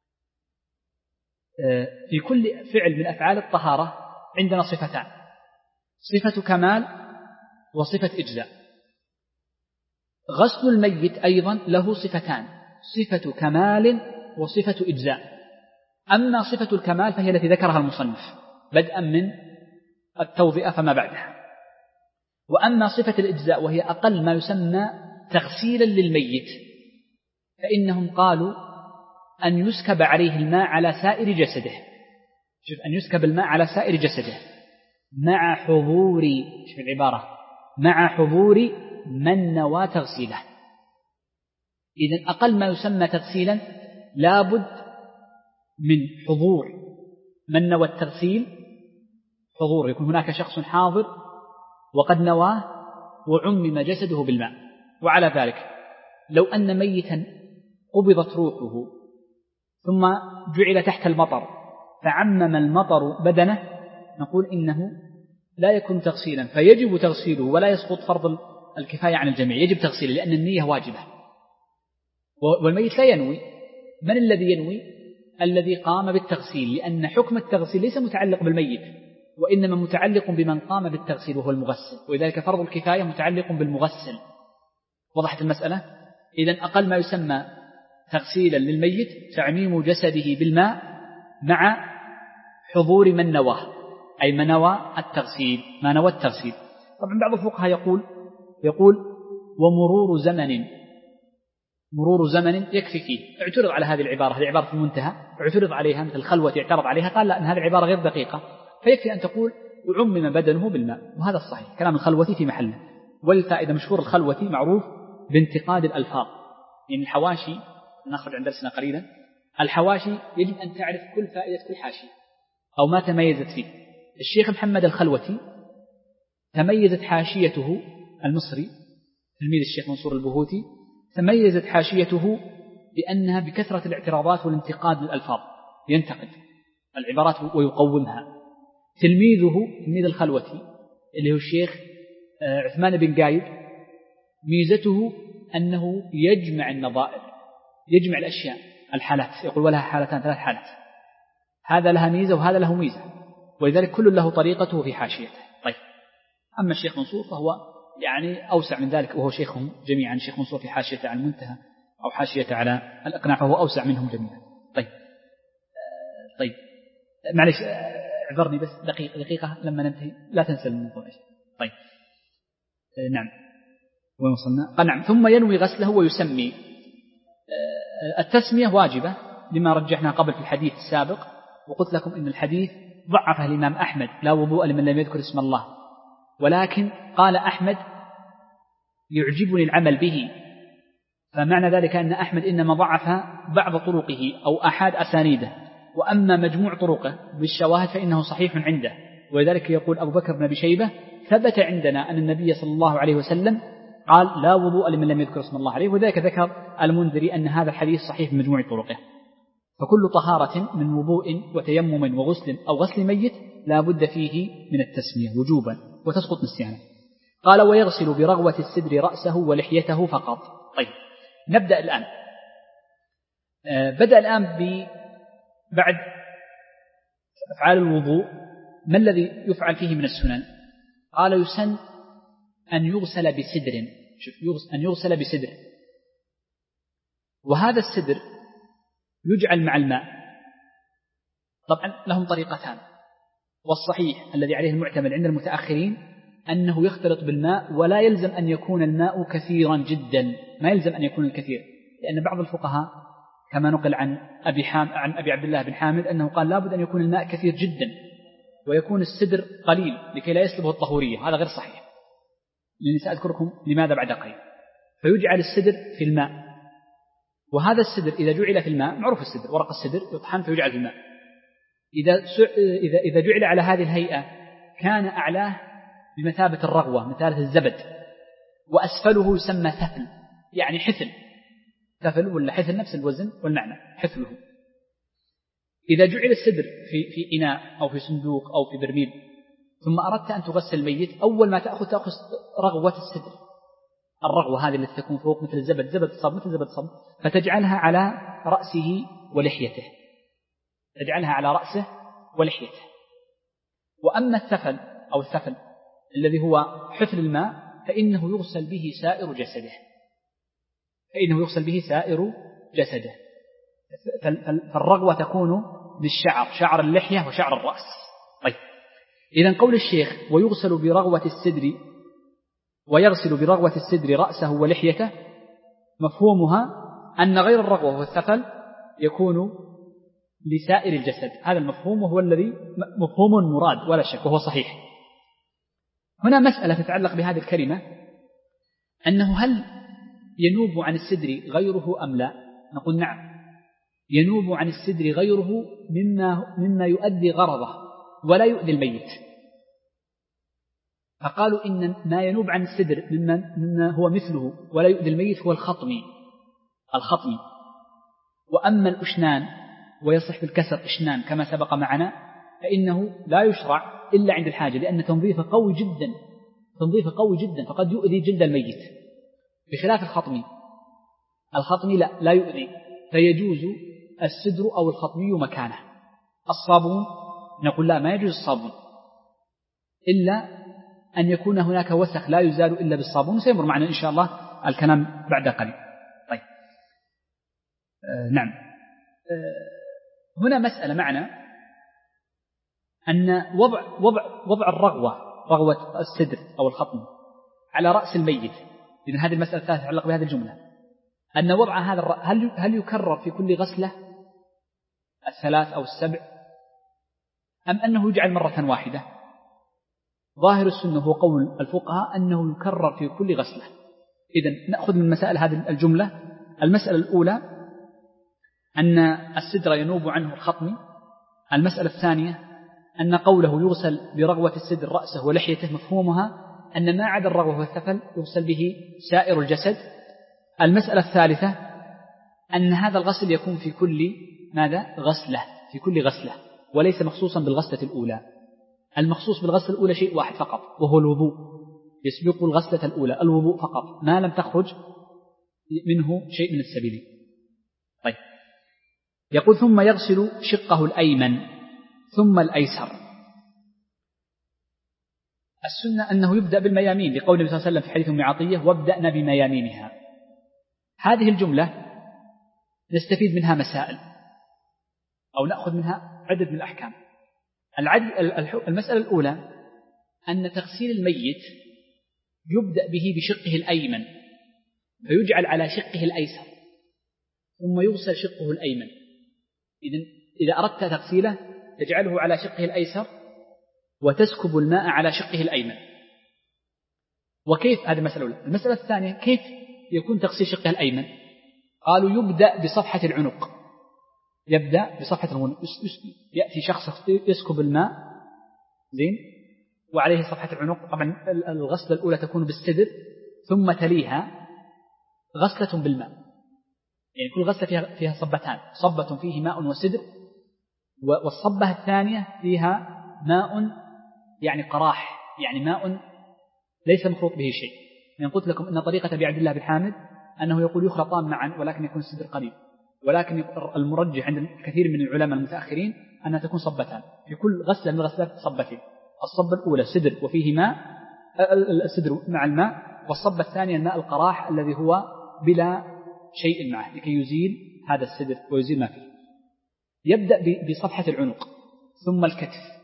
في كل فعل من أفعال الطهارة عندنا صفتان، صفة كمال وصفة إجزاء. غسل الميت أيضا له صفتان، صفة كمال وصفة إجزاء. أما صفة الكمال فهي التي ذكرها المصنف بدءا من التوضئة فما بعدها. وأما صفة الإجزاء وهي أقل ما يسمى تغسيلا للميت فإنهم قالوا أن يسكب عليه الماء على سائر جسده. شوف، أن يسكب الماء على سائر جسده مع حضور، شوف العبارة، مع حضور من نوى تغسيله. إذن أقل ما يسمى تغسيلا لابد من حضور من نوى التغسيل، حضور يكون هناك شخص حاضر وقد نواه وعمم جسده بالماء. وعلى ذلك لو أن ميتا قبضت روحه ثم جعل تحت المطر فعمم المطر بدنه نقول إنه لا يكون تغسيلا، فيجب تغسيله ولا يسقط فرض الكفاية عن الجميع، يجب تغسيله لأن النية واجبة. والميت لا ينوي. من الذي ينوي؟ الذي قام بالتغسيل، لأن حكم التغسيل ليس متعلق بالميت وإنما متعلق بمن قام بالتغسيل وهو المغسل، ولذلك فرض الكفاية متعلق بالمغسل. وضحت المسألة؟ إذن أقل ما يسمى تغسيلا للميت تعميم جسده بالماء مع حضور من نواه، أي من نوى التغسيل، ما نوى التغسيل. طبعا بعض الفقهاء يقول يقول ومرور زمن مرور زمن يكفي فيه. اعترض على هذه العبارة، هذه عبارة المنتهى، اعترض عليها مثل الخلوة اعترض عليها، قال لا، أن هذه العبارة غير دقيقة، فيكفي أن تقول وعمم بدنه بالماء، وهذا الصحيح، كلام الخلوة في محله. والفائدة مشهور الخلوة معروف بانتقاد الألفاظ، يعني الحواشي نخرج عن درسنا قليلا، الحواشي يجب أن تعرف كل فائدة كل حاشية أو ما تميزت فيه. الشيخ محمد الخلوتي تميزت حاشيته المصري تلميذ الشيخ منصور البهوتي، تميزت حاشيته بأنها بكثرة الاعتراضات والانتقاد للألفاظ، ينتقد العبارات ويقومها. تلميذه تلميذ الخلوتي اللي هو الشيخ عثمان بن قايد، ميزته أنه يجمع النظائر، يجمع الأشياء الحالات، يقول ولها حالتان ثلاث حالات، هذا لها ميزة وهذا له ميزة، ولذلك كل له طريقته في حاشيته. طيب، أما الشيخ منصور فهو يعني أوسع من ذلك، وهو شيخهم جميعا. الشيخ منصور في حاشيته على المنتهى أو حاشيته على الإقناع فهو أوسع منهم جميعا. طيب طيب معلش اعذرني بس دقيقة دقيقة لما ننتهي لا تنسى الموضوع. طيب نعم، وين وصلنا؟ نعم. ثم ينوي غسله ويسمي. التسمية واجبة لما رجحنا قبل في الحديث السابق، وقلت لكم إن الحديث ضعفه الإمام أحمد، لا وضوء لمن لم يذكر اسم الله، ولكن قال أحمد يعجبني العمل به، فمعنى ذلك أن أحمد إنما ضعف بعض طرقه أو أحد أسانيده، وأما مجموع طرقه بالشواهد فإنه صحيح عنده. ولذلك يقول أبو بكر بن أبي شيبة ثبت عندنا أن النبي صلى الله عليه وسلم قال لا وضوء لمن لم يذكر اسم الله عليه، وذلك ذكر المنذري أن هذا الحديث صحيح بمجموع طرقه. فكل طهارة من وضوء وتيمم وغسل أو غسل ميت لا بد فيه من التسمية وجوبا وتسقط نسيانا. قال ويغسل برغوة السدر رأسه ولحيته فقط. طيب نبدأ الآن. آه بدأ الآن ب بعد أفعال الوضوء ما الذي يفعل فيه من السنن؟ قال يسن أن يغسل بسدر. شوف، أن يغسل بسدر، وهذا السدر يجعل مع الماء. طبعا لهم طريقتان، والصحيح الذي عليه المعتمد عند المتأخرين أنه يختلط بالماء، ولا يلزم أن يكون الماء كثيرا جدا، ما يلزم أن يكون الكثير، لأن بعض الفقهاء كما نقل عن أبي, حام عن أبي عبد الله بن حامد أنه قال لابد أن يكون الماء كثير جدا ويكون السدر قليل لكي لا يسلبه الطهورية. هذا غير صحيح، لأني سأذكركم لماذا بعد قليل. فيجعل السدر في الماء، وهذا السدر إذا جعل في الماء، معروف السدر ورق السدر يطحن فيجعل في الماء، إذا إذا إذا جعل على هذه الهيئة كان أعلاه بمثابة الرغوة، مثابة الزبد، وأسفله يسمى ثفل، يعني حفل، ثفل ولا حفل نفس الوزن والمعنى حفله. إذا جعل السدر في في إناء أو في صندوق أو في برميل، ثم أردت أن تغسل الميت، أول ما تأخذ تأخذ رغوة السدر، الرغوة هذه التي تكون فوق مثل الزبد، زبد الصب مثل زبد الصب، فتجعلها على رأسه ولحيته، تجعلها على رأسه ولحيته. وأما الثفل أو الثفل الذي هو حفل الماء فإنه يغسل به سائر جسده، فإنه يغسل به سائر جسده. فالرغوة تكون بالشعر، شعر اللحية وشعر الرأس. طيب، إذن قول الشيخ ويغسل برغوة السدر ويغسل برغوة السدر رأسه ولحيته، مفهومها أن غير الرغوة والثفل يكون لسائر الجسد. هذا المفهوم وهو الذي مفهوم مراد ولا شك، وهو صحيح. هنا مسألة تتعلق بهذه الكلمة، أنه هل ينوب عن السدر غيره أم لا؟ نقول نعم، ينوب عن السدر غيره مما, مما يؤدي غرضه ولا يؤذي الميت. فقالوا إن ما ينوب عن السدر مما, مما هو مثله ولا يؤذي الميت هو الخطمي الخطمي وأما الأشنان ويصح بالكسر إشنان كما سبق معنا، فإنه لا يشرع إلا عند الحاجة، لأن تنظيفه قوي جدا، تنظيفه قوي جدا فقد يؤذي جلد الميت، بخلاف الخطمي. الخطمي لا, لا يؤذي، فيجوز السدر أو الخطمي مكانه. الصابون نقول لا، ما يجوز الصابون إلا أن يكون هناك وسخ لا يزال إلا بالصابون، سيمر معنا إن شاء الله الكلام بعد قليل. طيب آه نعم. آه هنا مسألة معنا أن وضع, وضع, وضع الرغوة، رغوة السدر أو الخطم على رأس الميت، لأن هذه المسألة الثالثة تتعلق بهذه الجملة. أن وضع هذا هل هل يكرر في كل غسلة الثلاث أو السبع أم أنه يجعل مرة واحدة؟ ظاهر السنة هو قول الفقهاء أنه يكرر في كل غسلة. إذن نأخذ من مسائل هذه الجملة. المسألة الأولى أن السدر ينوب عنه الخطم. المسألة الثانية أن قوله يغسل برغوة السدر رأسه ولحيته مفهومها أن ما عدا الرغوة والثفل يغسل به سائر الجسد. المسألة الثالثة أن هذا الغسل يكون في كل ماذا؟ غسلة، في كل غسلة، وليس مخصوصا بالغسلة الأولى. المخصوص بالغسلة الأولى شيء واحد فقط وهو الوضوء، يسبق الغسلة الأولى الوضوء فقط ما لم تخرج منه شيء من السبيل. طيب، يقول ثم يغسل شقه الأيمن ثم الأيسر. السنة أنه يبدأ بالميامين لقول النبي صلى الله عليه وسلم في حديث أم عطية وابدأنا بميامينها. هذه الجملة نستفيد منها مسائل أو نأخذ منها عدد من الأحكام. المسألة الأولى أن تغسيل الميت يبدأ به بشقه الأيمن فيجعل على شقه الأيسر ثم يغسل شقه الأيمن. إذن إذا أردت تغسيله تجعله على شقه الأيسر وتسكب الماء على شقه الأيمن. وكيف؟ هذه المسألة الأولى. المسألة الثانية كيف يكون تغسيل شقه الأيمن؟ قالوا يبدأ بصفحة العنق، يبدأ بصفحة العنق، يأتي شخص يسكب الماء زين وعليه صفحة العنق. طبعا الغسلة الأولى تكون بالسدر ثم تليها غسلة بالماء، يعني كل غسلة فيها, فيها صبتان، صبة فيه ماء وسدر، والصبة الثانية فيها ماء يعني قراح، يعني ماء ليس مخلوط به شيء. يعني قلت لكم أن طريقة أبي عبد الله بن حامد أنه يقول يخلطان معا ولكن يكون السدر قليل، ولكن المرجح عند كثير من العلماء المتأخرين أنها تكون صبتان، في كل غسلة من الغسلات صبتين. الصبة الأولى سدر وفيه ماء، السدر مع الماء، والصبة الثانية الماء القراح الذي هو بلا شيء معه لكي يزيل هذا السدر ويزيل ما فيه. يبدأ بصفحة العنق ثم الكتف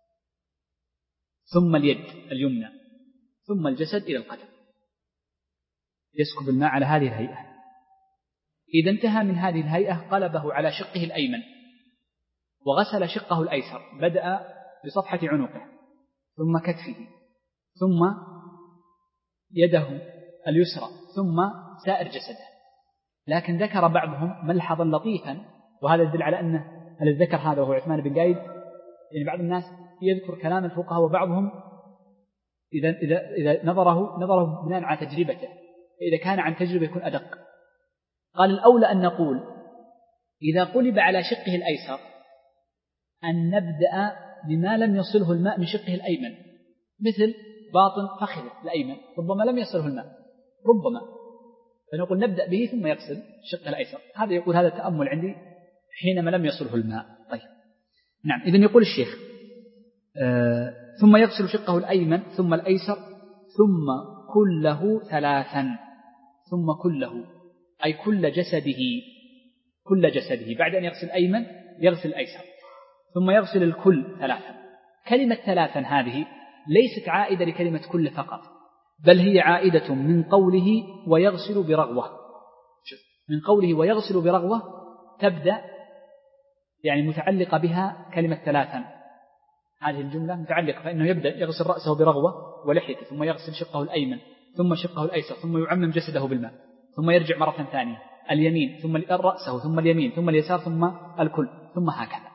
ثم اليد اليمنى ثم الجسد إلى القدم، يسكب الماء على هذه الهيئة. إذا انتهى من هذه الهيئة قلبه على شقه الأيمن وغسل شقه الأيسر، بدأ بصفحة عنقه ثم كتفه ثم يده اليسرى ثم سائر جسده. لكن ذكر بعضهم ملحظا لطيفا، وهذا يدل على أنه الذي ذكر هذا وهو عثمان بن قايد. يعني بعض الناس يذكر كلام الفقهاء وبعضهم إذا, إذا, إذا نظره, نظره بناء على تجربته، إذا كان عن تجربة يكون أدق. قال الأولى أن نقول إذا قلب على شقه الأيسر أن نبدأ بما لم يصله الماء من شقه الأيمن، مثل باطن فخذه الأيمن ربما لم يصله الماء، ربما، فنقول نبدأ به ثم يغسل شقه الأيسر. هذا يقول هذا التأمل عندي حينما لم يصله الماء. طيب نعم. إذن يقول الشيخ آه ثم يغسل شقه الأيمن ثم الأيسر ثم كله ثلاثا، ثم كله أي كل جسده، كل جسده بعد أن يغسل الأيمن يغسل الأيسر ثم يغسل الكل ثلاثا. كلمة ثلاثا هذه ليست عائدة لكلمة كل فقط، بل هي عائدة من قوله ويغسل برغوة. من قوله ويغسل برغوة تبدأ يعني متعلقة بها كلمة ثلاثا، هذه الجملة متعلقة، فإنه يبدأ يغسل رأسه برغوة ولحيته ثم يغسل شقه الأيمن ثم شقه الأيسر ثم يعمم جسده بالماء ثم يرجع مرة ثانية اليمين ثم رأسه ثم اليمين ثم اليسار ثم الكل ثم هكذا.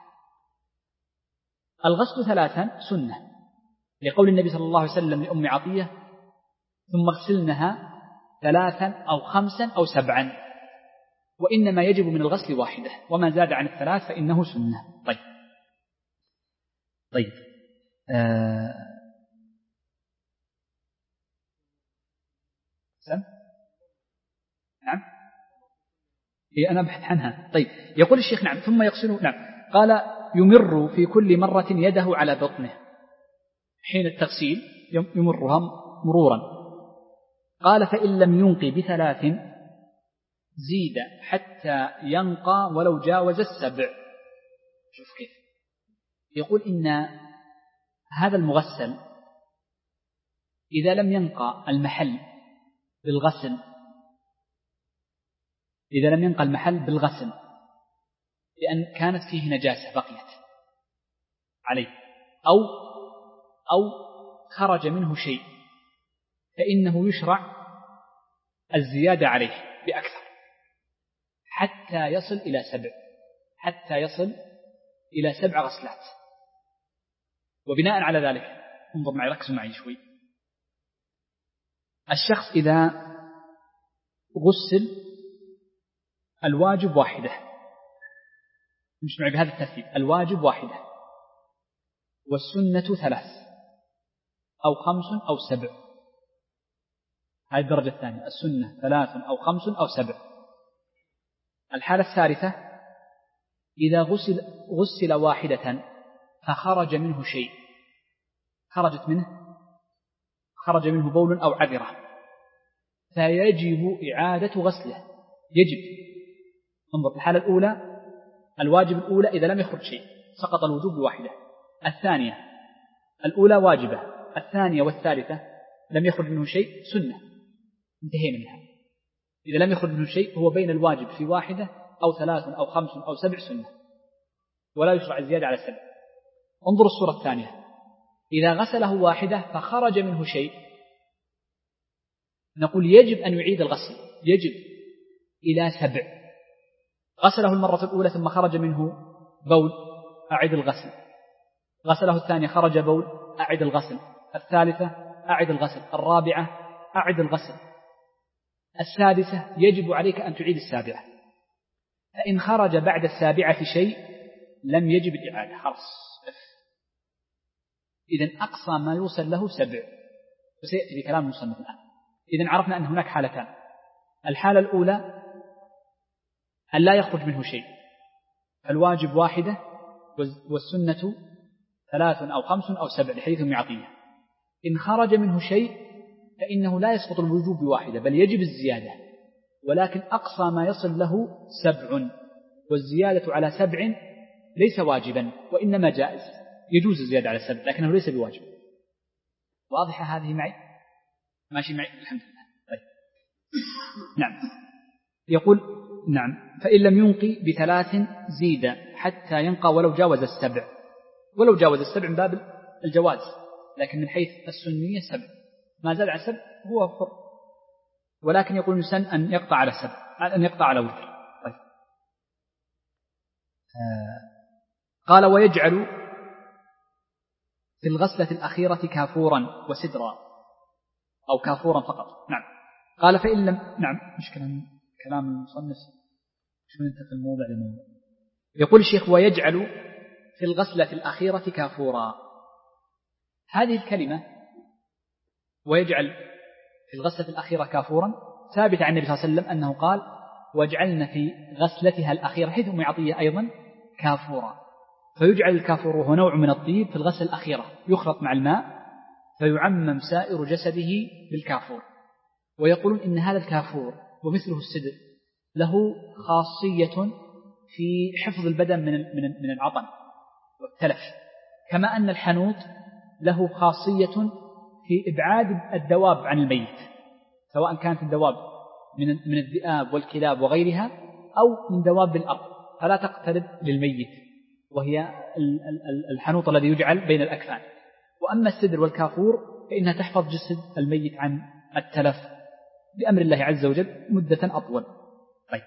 الغسل ثلاثا سنة لقول النبي صلى الله عليه وسلم لأم عطية ثم اغسلنها ثلاثا أو خمسا أو سبعا، وإنما يجب من الغسل واحدة وما زاد عن الثلاث فإنه سنة. طيب طيب آه سم نعم إيه أنا أبحث عنها. طيب يقول الشيخ نعم ثم يغسله. نعم قال يمر في كل مرة يده على بطنه حين التغسيل يمرها مرورا. قال فإن لم ينقي بثلاث زيد حتى ينقى ولو جاوز السبع. شوف كيف يقول إن هذا المغسل إذا لم ينقى المحل بالغسل إذا لم ينقى المحل بالغسل لأن كانت فيه نجاسة بقيت عليه أو أو خرج منه شيء فإنه يشرع الزيادة عليه بأكثر حتى يصل إلى سبع حتى يصل إلى سبع غسلات. وبناء على ذلك انظر معي ركزوا معي شوي. الشخص إذا غسل الواجب واحدة مش معي بهذا الترتيب الواجب واحدة والسنة ثلاث أو خمس أو سبع هذه الدرجة الثانية السنة ثلاث أو خمس أو سبع. الحالة الثالثة إذا غسل, غسل واحدة فخرج منه شيء خرجت منه خرج منه بول أو عذرة فيجب إعادة غسله يجب. انظر الحالة الأولى الواجب الأولى إذا لم يخرج شيء سقط الوجوب بواحدة. الثانية الأولى واجبة الثانية والثالثة لم يخرج منه شيء سنة انتهينا منها. إذا لم يخرج منه شيء هو بين الواجب في واحدة أو ثلاث أو خمس أو سبع سنة ولا يشرع الزيادة على السبع. انظر الصورة الثانية إذا غسله واحدة فخرج منه شيء نقول يجب أن يعيد الغسل يجب إلى سبع. غسله المرة الأولى ثم خرج منه بول أعد الغسل غسله الثانية خرج بول أعد الغسل الثالثة أعد الغسل الرابعة أعد الغسل السادسة يجب عليك أن تعيد السابعة. فإن خرج بعد السابعة في شيء لم يجب الإعادة خلاص. إذن أقصى ما يوصل له سبع وسيأتي بكلام المصنف الآن. إذن عرفنا أن هناك حالتان. الحالة الأولى أن لا يخرج منه شيء الواجب واحدة والسنة ثلاث أو خمس أو سبع لحديث ابن عطية. إن خرج منه شيء فإنه لا يسقط الوجوب بواحدة بل يجب الزيادة ولكن أقصى ما يصل له سبع والزيادة على سبع ليس واجبا وإنما جائز يجوز الزيادة على سبع لكنه ليس بواجب. واضحة هذه معي ماشي معي الحمد لله. طيب. نعم يقول نعم فإن لم ينقي بثلاث زيد حتى ينقى ولو جاوز السبع ولو جاوز السبع من باب الجواز لكن من حيث السنية سبع ما زاد على سبع هو حر ولكن يقول يسن أن يقطع على سبع أن يقطع على وتر. طيب. آه. قال ويجعل في الغسلة الأخيرة كافورا وسدرا أو كافورا فقط. نعم قال فإن لم نعم مش كلام كلام المصنف شو ننتقل الموضع للموضع. يقول الشيخ ويجعل في الغسلة الأخيرة كافورا. هذه الكلمة ويجعل في الغسلة الأخيرة كافورا ثابت عن النبي صلى الله عليه وسلم أنه قال وجعلنا في غسلتها الأخيرة حيث أم عطية أيضا كافورا. فيجعل الكافور وهو نوع من الطيب في الغسلة الأخيرة يخلط مع الماء فيعمم سائر جسده بالكافور. ويقولون إن هذا الكافور ومثله السدر له خاصية في حفظ البدن من من العطن والتلف كما أن الحنوط له خاصية في إبعاد الدواب عن الميت سواء كانت الدواب من من الذئاب والكلاب وغيرها أو من دواب الأرض فلا تقترب للميت وهي الحنوط الذي يجعل بين الأكفان. وأما السدر والكافور فإنها تحفظ جسد الميت عن التلف بأمر الله عز وجل مدة أطول. طيب.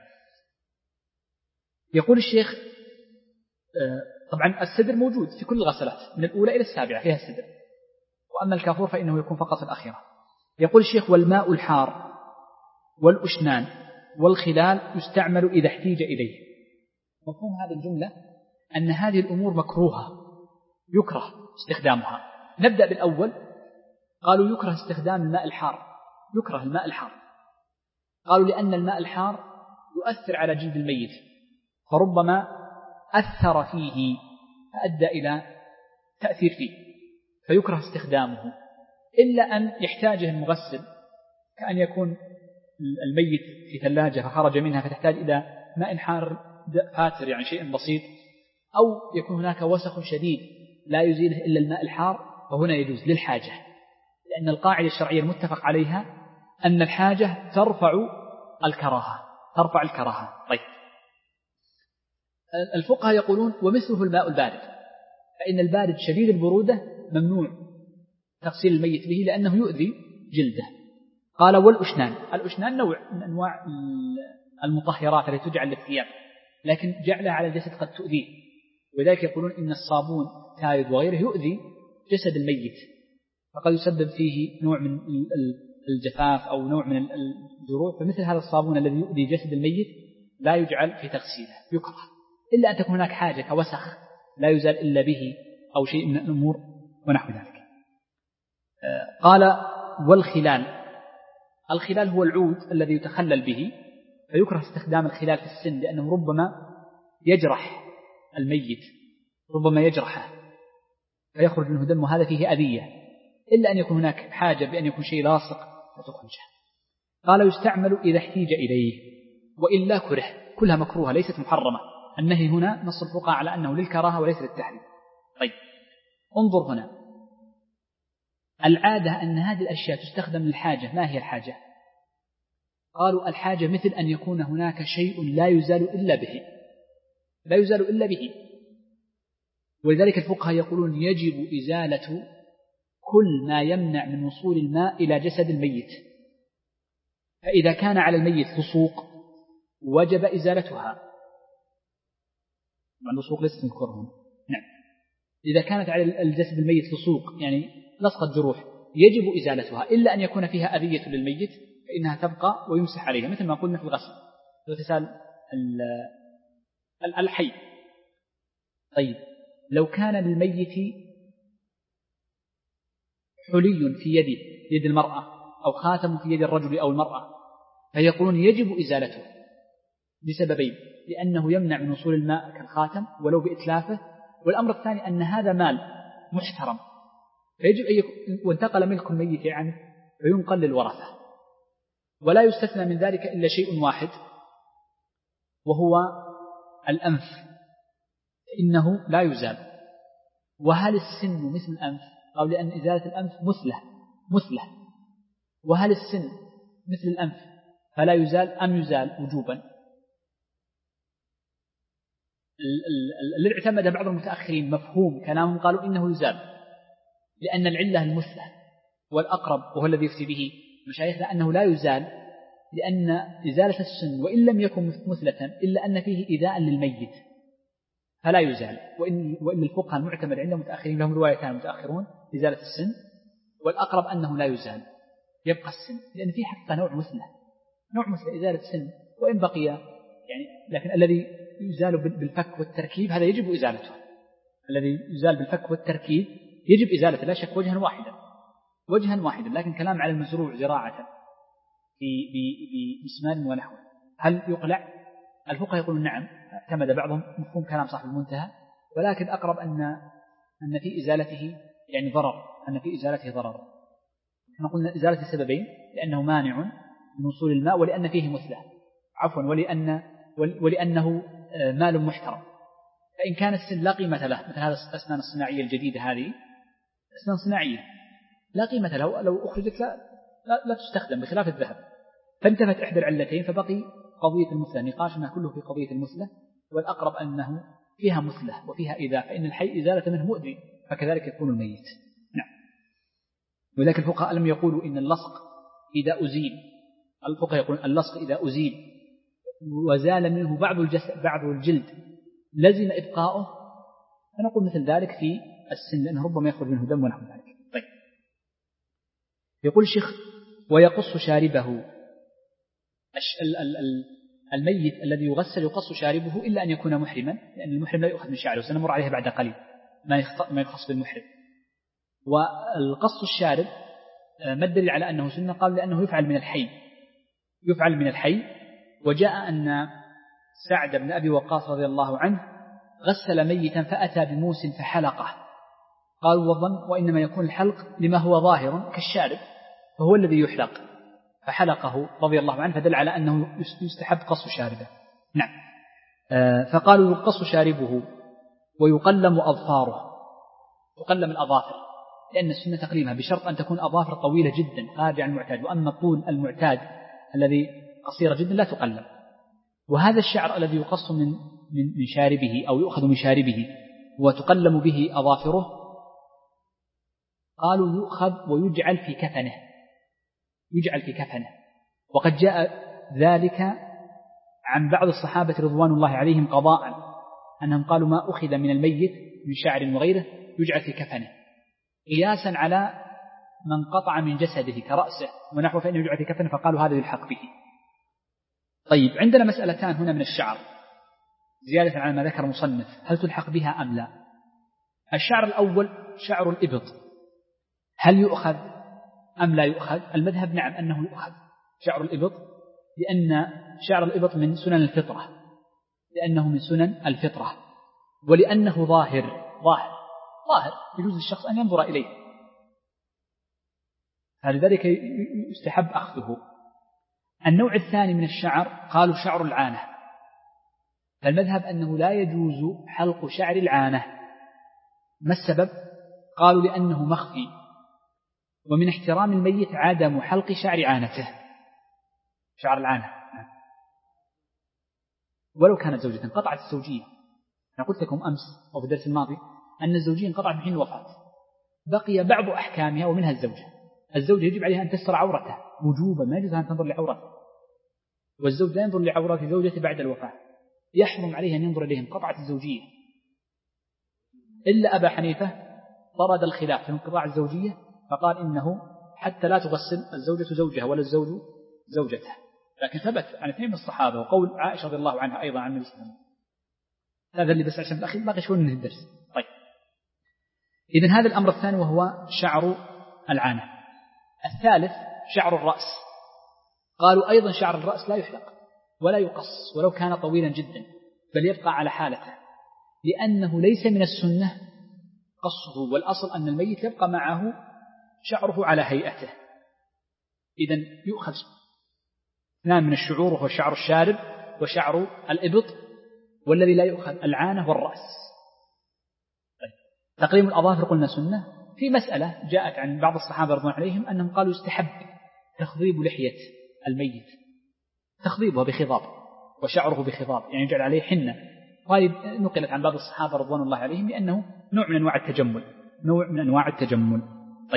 يقول الشيخ طبعا السدر موجود في كل الغسلات من الأولى إلى السابعة فيها السدر وأما الكافور فإنه يكون فقط في الأخيرة. يقول الشيخ والماء الحار والأشنان والخلال يستعمل إذا احتيج إليه. مفهوم هذه الجملة أن هذه الأمور مكروهة يكره استخدامها. نبدأ بالأول. قالوا يكره استخدام الماء الحار يكره الماء الحار قالوا لأن الماء الحار يؤثر على جلد الميت فربما أثر فيه فأدى إلى تأثير فيه فيكره استخدامه إلا أن يحتاجه المغسل كأن يكون الميت في ثلاجة فخرج منها فتحتاج إلى ماء حار فاتر يعني شيء بسيط أو يكون هناك وسخ شديد لا يزيله إلا الماء الحار فهنا يجوز للحاجة لأن القاعدة الشرعية المتفق عليها أن الحاجة ترفع الكراهة ترفع الكراهة. طيب الفقهاء يقولون ومثله الماء البارد، فإن البارد شديد البرودة ممنوع تغسيل الميت به لأنه يؤذي جلده. قال والأشنان، الأشنان نوع من أنواع المطهرات التي تجعل للثياب لكن جعلها على الجسد قد تؤذيه، وذلك يقولون إن الصابون تايد وغيره يؤذي جسد الميت فقد يسبب فيه نوع من الجفاف أو نوع من الجروح، فمثل هذا الصابون الذي يؤذي جسد الميت لا يجعل في تغسيله، يكره إلا أن تكون هناك حاجة كوسخ لا يزال إلا به أو شيء من الأمور ونحو ذلك. قال والخلال، الخلال هو العود الذي يتخلل به، فيكره استخدام الخلال في السن لأنه ربما يجرح الميت، ربما يجرحه فيخرج منه دم وهذا فيه أذية، إلا أن يكون هناك حاجة بأن يكون شيء لاصق وتخرجه. قال يستعمل إذا احتيج إليه وإلا كره، كلها مكروهة ليست محرمة. النهي هنا نص الفقهاء على أنه للكراهة وليس للتحريم. طيب انظر هنا، العادة أن هذه الأشياء تستخدم للحاجة. ما هي الحاجة؟ قالوا الحاجة مثل أن يكون هناك شيء لا يزال إلا به، لا يزال إلا به، ولذلك الفقهاء يقولون يجب إزالة كل ما يمنع من وصول الماء إلى جسد الميت. فإذا كان على الميت لصوق وجب إزالتها، اللصوق ليست مذكورة. نعم، إذا كانت على الجسد الميت لصوق يعني لصقت جروح يجب إزالتها، إلا أن يكون فيها أذية للميت فإنها تبقى ويمسح عليها، مثل ما قلنا في الغسل اغتسال الحي. طيب لو كان للميت حلي في يده يد المرأة أو خاتم في يد الرجل أو المرأة فيقولون يجب إزالته لسببين، لأنه يمنع من وصول الماء كالخاتم ولو بإتلافه، والأمر الثاني أن هذا مال محترم فيجب أن يكون وانتقل ملك الميت عنه فينقل للورثة. ولا يستثنى من ذلك إلا شيء واحد وهو الأنف، إنه لا يزال. وهل السن مثل الأنف؟ أو لأن إزالة الأنف مثلة مثلة وهل السن مثل الأنف فلا يزال أم يزال وجوبا؟ الذي اعتمد بعض المتأخرين مفهوم كلامهم قالوا إنه يزال لأن العلة المثلة، والأقرب وهو الذي يفتي به مشايخنا أنه لا يزال لأن إزالة السن وإن لم يكن مثلة إلا أن فيه إيذاء للميت فلا يزال. وإن, وإن الفقهاء المعتمد عندهم متأخرين لهم روايتان متأخرون إزالة السن، والأقرب أنه لا يزال يبقى السن لأن فيه حقيقة نوع مثلة نوع مثل إزالة السن وإن بقي يعني، لكن الذي يزال بالفك والتركيب هذا يجب إزالته، الذي يزال بالفك والتركيب يجب إزالته لا شك وجها واحدا وجها واحدا لكن كلام على المزروع زراعة بمسمار ونحوه هل يقلع؟ الفقهاء يقولون نعم، اعتمد بعضهم مفهوم كلام صاحب المنتهى، ولكن أقرب أن أن في إزالته يعني ضرر، أن في إزالته ضرر. كما قلنا إزالة سببين، لأنه مانع من وصول الماء ولأن فيه مثلة عفوا ولأن ولأنه مال محترم. فإن كان السن لا قيمة له مثل هذا الأسنان الصناعية الجديدة، هذه أسنان صناعية لا قيمة له، لو أخرجت لا, لا, لا تستخدم بخلاف الذهب، فانتفت إحدى العلتين فبقي قضية المثلة. نقاشنا كله في قضية المثلة، والأقرب أنه فيها مثلة وفيها إذاء، فإن الحي إزالة منه مؤذي فكذلك يكون الميت. نعم. ولكن الفقهاء لم يقولوا إن اللصق إذا أزيل، الفقهاء يقولون اللصق إذا أزيل وزال منه بعض الجسد بعض الجلد لزم إبقاؤه، فنقول مثل ذلك في السن لأنه ربما يخرج منه دم ونحو ذلك. طيب يقول الشيخ ويقص شاربه، الميت الذي يغسل يقص شاربه إلا أن يكون محرما، لأن المحرم لا يؤخذ من شعره سنمر عليها بعد قليل ما يخص بالمحرم. والقص الشارب ما الدليل على أنه سنة؟ قال لأنه يفعل من الحي يفعل من الحي وجاء أن سعد بن أبي وقاص رضي الله عنه غسل ميتا فأتى بموس فحلقه، قالوا وظن وإنما يكون الحلق لما هو ظاهر كالشارب فهو الذي يحلق، فحلقه رضي الله عنه، فدل على أنه يستحب قص شاربه. نعم. فقالوا يقص شاربه ويقلم أظفاره، تقلم الأظافر لأن السنة تقليمها بشرط أن تكون أظافر طويلة جدا خارج عن المعتاد، وأما الطول المعتاد الذي قصيرة جدا لا تقلم. وهذا الشعر الذي يقص من من شاربه أو يؤخذ من شاربه وتقلم به أظافره، قالوا يؤخذ ويجعل في كفنه، يجعل في كفنه. وقد جاء ذلك عن بعض الصحابة رضوان الله عليهم قضاء، أنهم قالوا ما أخذ من الميت من شعر وغيره يجعل في كفنه، قياسا على من قطع من جسده كرأسه ونحوه فإنه يجعل في كفنه، فقالوا هذا يلحق به. طيب، عندنا مسألتان هنا من الشعر زيادة على ما ذكر المصنف، هل تلحق بها أم لا؟ الشعر الأول شعر الإبط، هل يؤخذ أم لا يؤخذ؟ المذهب نعم أنه يؤخذ شعر الإبط، لأن شعر الإبط من سنن الفطرة، لأنه من سنن الفطرة، ولأنه ظاهر ظاهر ظاهر يجوز للشخص أن ينظر إليه، فلذلك يستحب أخذه. النوع الثاني من الشعر قالوا شعر العانة، فالمذهب أنه لا يجوز حلق شعر العانة. ما السبب؟ قالوا لأنه مخفي، ومن احترام الميت عدم حلق شعر عانته، شعر العانة، ولو كانت زوجة انقطعت الزوجية. أنا قلت لكم أمس أو في الدرس الماضي أن الزوجية انقطعت بحين الوفاة، بقي بعض أحكامها ومنها الزوجة. الزوجة يجب عليها أن تستر عورته وجوبا، ما يجوز أن تنظر لعورته، والزوج لا ينظر لعورات زوجته بعد الوفاة، يحرم عليه أن ينظر إليهم، قطعت الزوجية. إلا أبا حنيفة طرد الخلاف في انقطاع الزوجية، فقال إنه حتى لا تغسل الزوجة زوجها ولا الزوج زوجته، لكن ثبت عن اثنين من الصحابة وقول عائشة رضي الله عنها أيضا عن النبي صلى الله عليه وسلم. هذا اللي بس عشان الأخير باقي شوي من الدرس. طيب، إذن هذا الأمر الثاني وهو شعر العانة. الثالث شعر الرأس، قالوا أيضا شعر الرأس لا يحلق ولا يقص ولو كان طويلا جدا، بل يبقى على حالته، لأنه ليس من السنة قصه، والأصل أن الميت يبقى معه شعره على هيئته. إذن يؤخذ اثنان من الشعور، وهو شعر الشارب وشعر الإبط، والذي لا يؤخذ العانة والرأس. طيب، تقليم الأظافر قلنا سنة. في مسألة جاءت عن بعض الصحابة رضوان عليهم أنهم قالوا يستحب تخضيب لحية الميت، تخضيبها بخضاب وشعره بخضاب، يعني يجعل عليه حنة. وهذه نقلت عن بعض الصحابة رضوان الله عليهم لأنه نوع من أنواع التجمل، نوع من أنواع التجمل. طيب،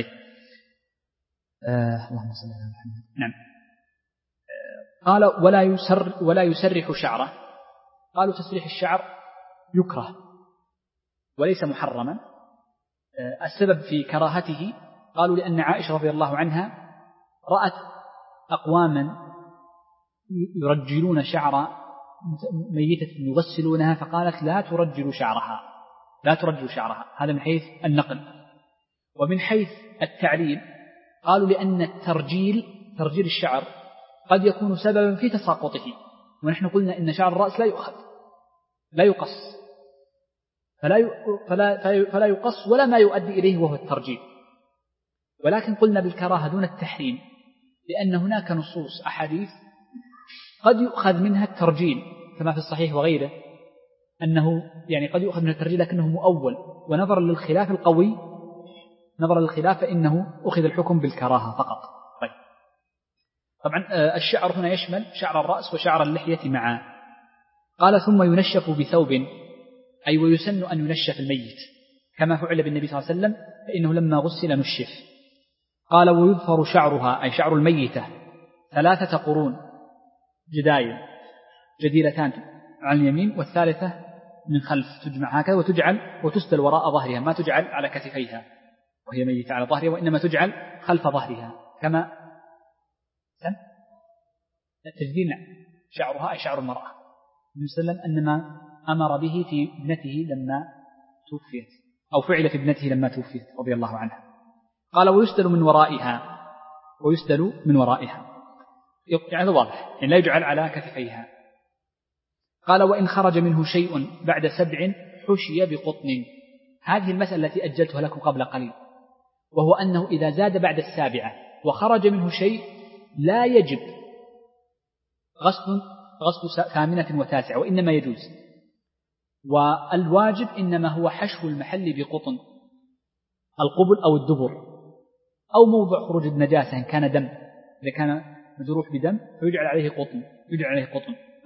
آه اللهم صل على محمد. نعم. آه قال ولا يسر ولا يسرح شعره، قالوا تسريح الشعر يكره وليس محرما. آه السبب في كراهته قالوا لأن عائشة رضي الله عنها رأت أقواما يرجلون شعر ميتة يغسلونها، فقالت لا ترجلوا شعرها، لا ترجلوا شعرها. هذا من حيث النقل. ومن حيث التعليل قالوا لأن الترجيل، ترجيل الشعر، قد يكون سببا في تساقطه، ونحن قلنا إن شعر الرأس لا يؤخذ لا يقص، فلا فلا فلا يقص ولا ما يؤدي إليه وهو الترجيل، ولكن قلنا بالكراهة دون التحريم، لأن هناك نصوص أحاديث قد يؤخذ منها الترجيل كما في الصحيح وغيره، أنه يعني قد يؤخذ من الترجيل لكنه مؤول، ونظرا للخلاف القوي نظرا للخلاف فإنه أخذ الحكم بالكراهة فقط. طيب، طبعا الشعر هنا يشمل شعر الرأس وشعر اللحية معا. قال ثم ينشف بثوب، أي ويسن أن ينشف الميت كما فعل بالنبي صلى الله عليه وسلم، فإنه لما غسل نشف. قال ويظفر شعرها، أي شعر الميتة، ثلاثة قرون، جدايل جديلتان على اليمين والثالثة من خلف، تجمع هكذا وتجعل وتسدل وراء ظهرها، ما تجعل على كتفيها وهي ميتة على ظهرها، وإنما تجعل خلف ظهرها كما التجديل شعرها، أي شعر المرأة. النبي صلى الله عليه وسلم أنما أمر به في ابنته لما توفيت، أو فعل في ابنته لما توفيت رضي الله عنها. قال ويسدل من ورائها، ويسدل من ورائها، يعني واضح، يعني لا يجعل على كتفيها. قال وإن خرج منه شيء بعد سبع حشي بقطن. هذه المسألة التي أجلتها لكم قبل قليل، وهو أنه إذا زاد بعد السابعة وخرج منه شيء لا يجب غسل غسل ثامنة وتاسعة، وإنما يجوز. والواجب إنما هو حشو المحل بقطن، القبل أو الدبر أو موضع خروج النجاسة إن كان دم، إذا كان مجروح بدم فيجعل عليه قطن، يجعل عليه قطن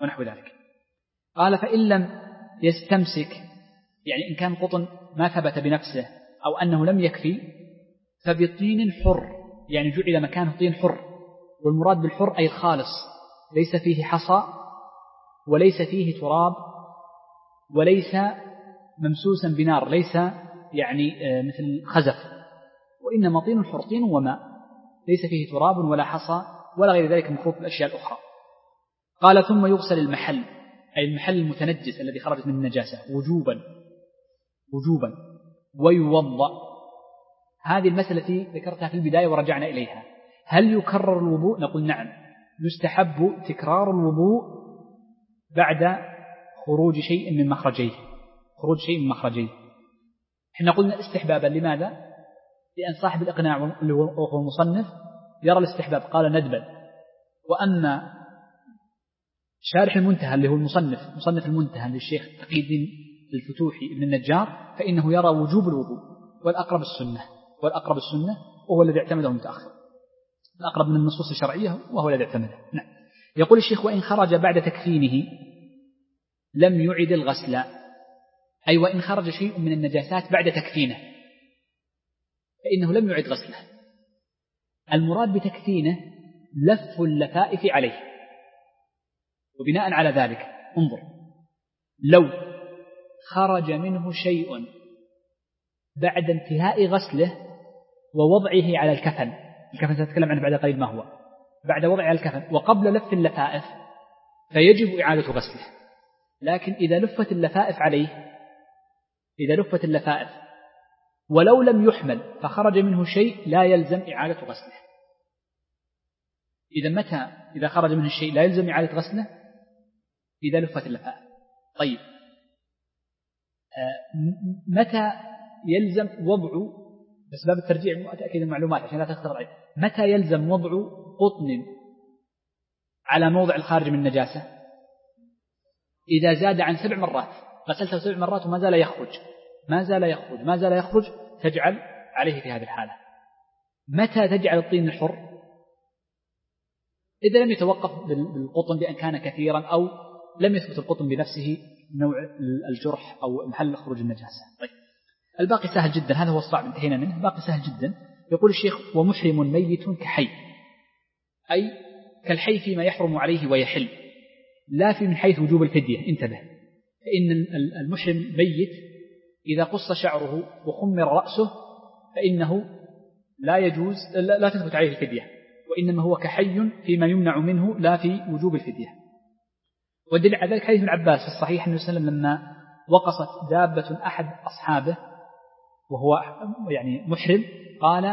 ونحو ذلك. قال فإن لم يستمسك، يعني إن كان قطن ما ثبت بنفسه أو أنه لم يكفي، فبطين حر، يعني جعل مكانه طين حر، والمراد بالحر أي الخالص، ليس فيه حصى وليس فيه تراب وليس ممسوسا بنار، ليس يعني مثل خزف، وإنما طين حر، طين وماء، ليس فيه تراب ولا حصى ولا غير ذلك مخلوط بالأشياء الأخرى. قال ثم يغسل المحل، أي المحل المتنجس الذي خرجت من النجاسة وجوبا وجوبا ويوضأ. هذه المسألة ذكرتها في البداية ورجعنا إليها. هل يكرر الوضوء؟ نقول نعم، يستحب تكرار الوضوء بعد خروج شيء من مخرجيه، خروج شيء من مخرجيه. احنا قلنا استحبابا، لماذا؟ لأن صاحب الإقناع وهو المصنف يرى الاستحباب، قال ندبا. وأما شارح المنتهى اللي هو المصنف مصنف المنتهى للشيخ تقي الدين الفتوحي ابن النجار، فإنه يرى وجوب الوضوء، والأقرب السنة، والأقرب السنة وهو الذي اعتمده المتأخر، الأقرب من النصوص الشرعية وهو الذي اعتمده. نعم. يقول الشيخ وإن خرج بعد تكفينه لم يعد الغسل، أي وإن خرج شيء من النجاسات بعد تكفينه فإنه لم يعد غسله. المراد بتكفينه لف اللفائف عليه، وبناء على ذلك انظر، لو خرج منه شيء بعد انتهاء غسله ووضعه على الكفن، الكفن سنتكلم عنه بعد قليل ما هو، بعد وضعه على الكفن وقبل لف اللفائف فيجب إعادة غسله. لكن إذا لفت اللفائف عليه، إذا لفت اللفائف ولو لم يحمل فخرج منه شيء لا يلزم إعادة غسله. إذا متى إذا خرج منه الشيء لا يلزم إعادة غسله؟ إذا لفت اللفائف. طيب متى يلزم وضع، بس باب الترجيع تأكيد المعلومات عشان لا تختلط عليه، متى يلزم وضع قطن على موضع الخارج من النجاسة؟ إذا زاد عن سبع مرات، غسلته سبع مرات وما زال يخرج ما زال يخرج ما زال يخرج تجعل عليه في هذه الحالة. متى تجعل الطين الحر؟ إذا لم يتوقف بالقطن بأن كان كثيرا أو لم يثبت القطن بنفسه نوع الجرح أو محل خروج النجاسة. طيب الباقي سهل جدا، هذا هو الصعب انتهينا منه، الباقي سهل جدا. يقول الشيخ ومحرم ميت كحي، أي كالحي فيما يحرم عليه ويحل، لا في من حيث وجوب الفدية. انتبه، فإن المحرم ميت إذا قص شعره وخمر رأسه فإنه لا يجوز لا تثبت عليه الفدية، وإنما هو كحي فيما يمنع منه لا في وجوب الفدية. والدليل على ذلك حديث ابن عباس في الصحيح أنه صلى الله عليه وسلم لما وقصت دابة أحد أصحابه وهو يعني محرم قال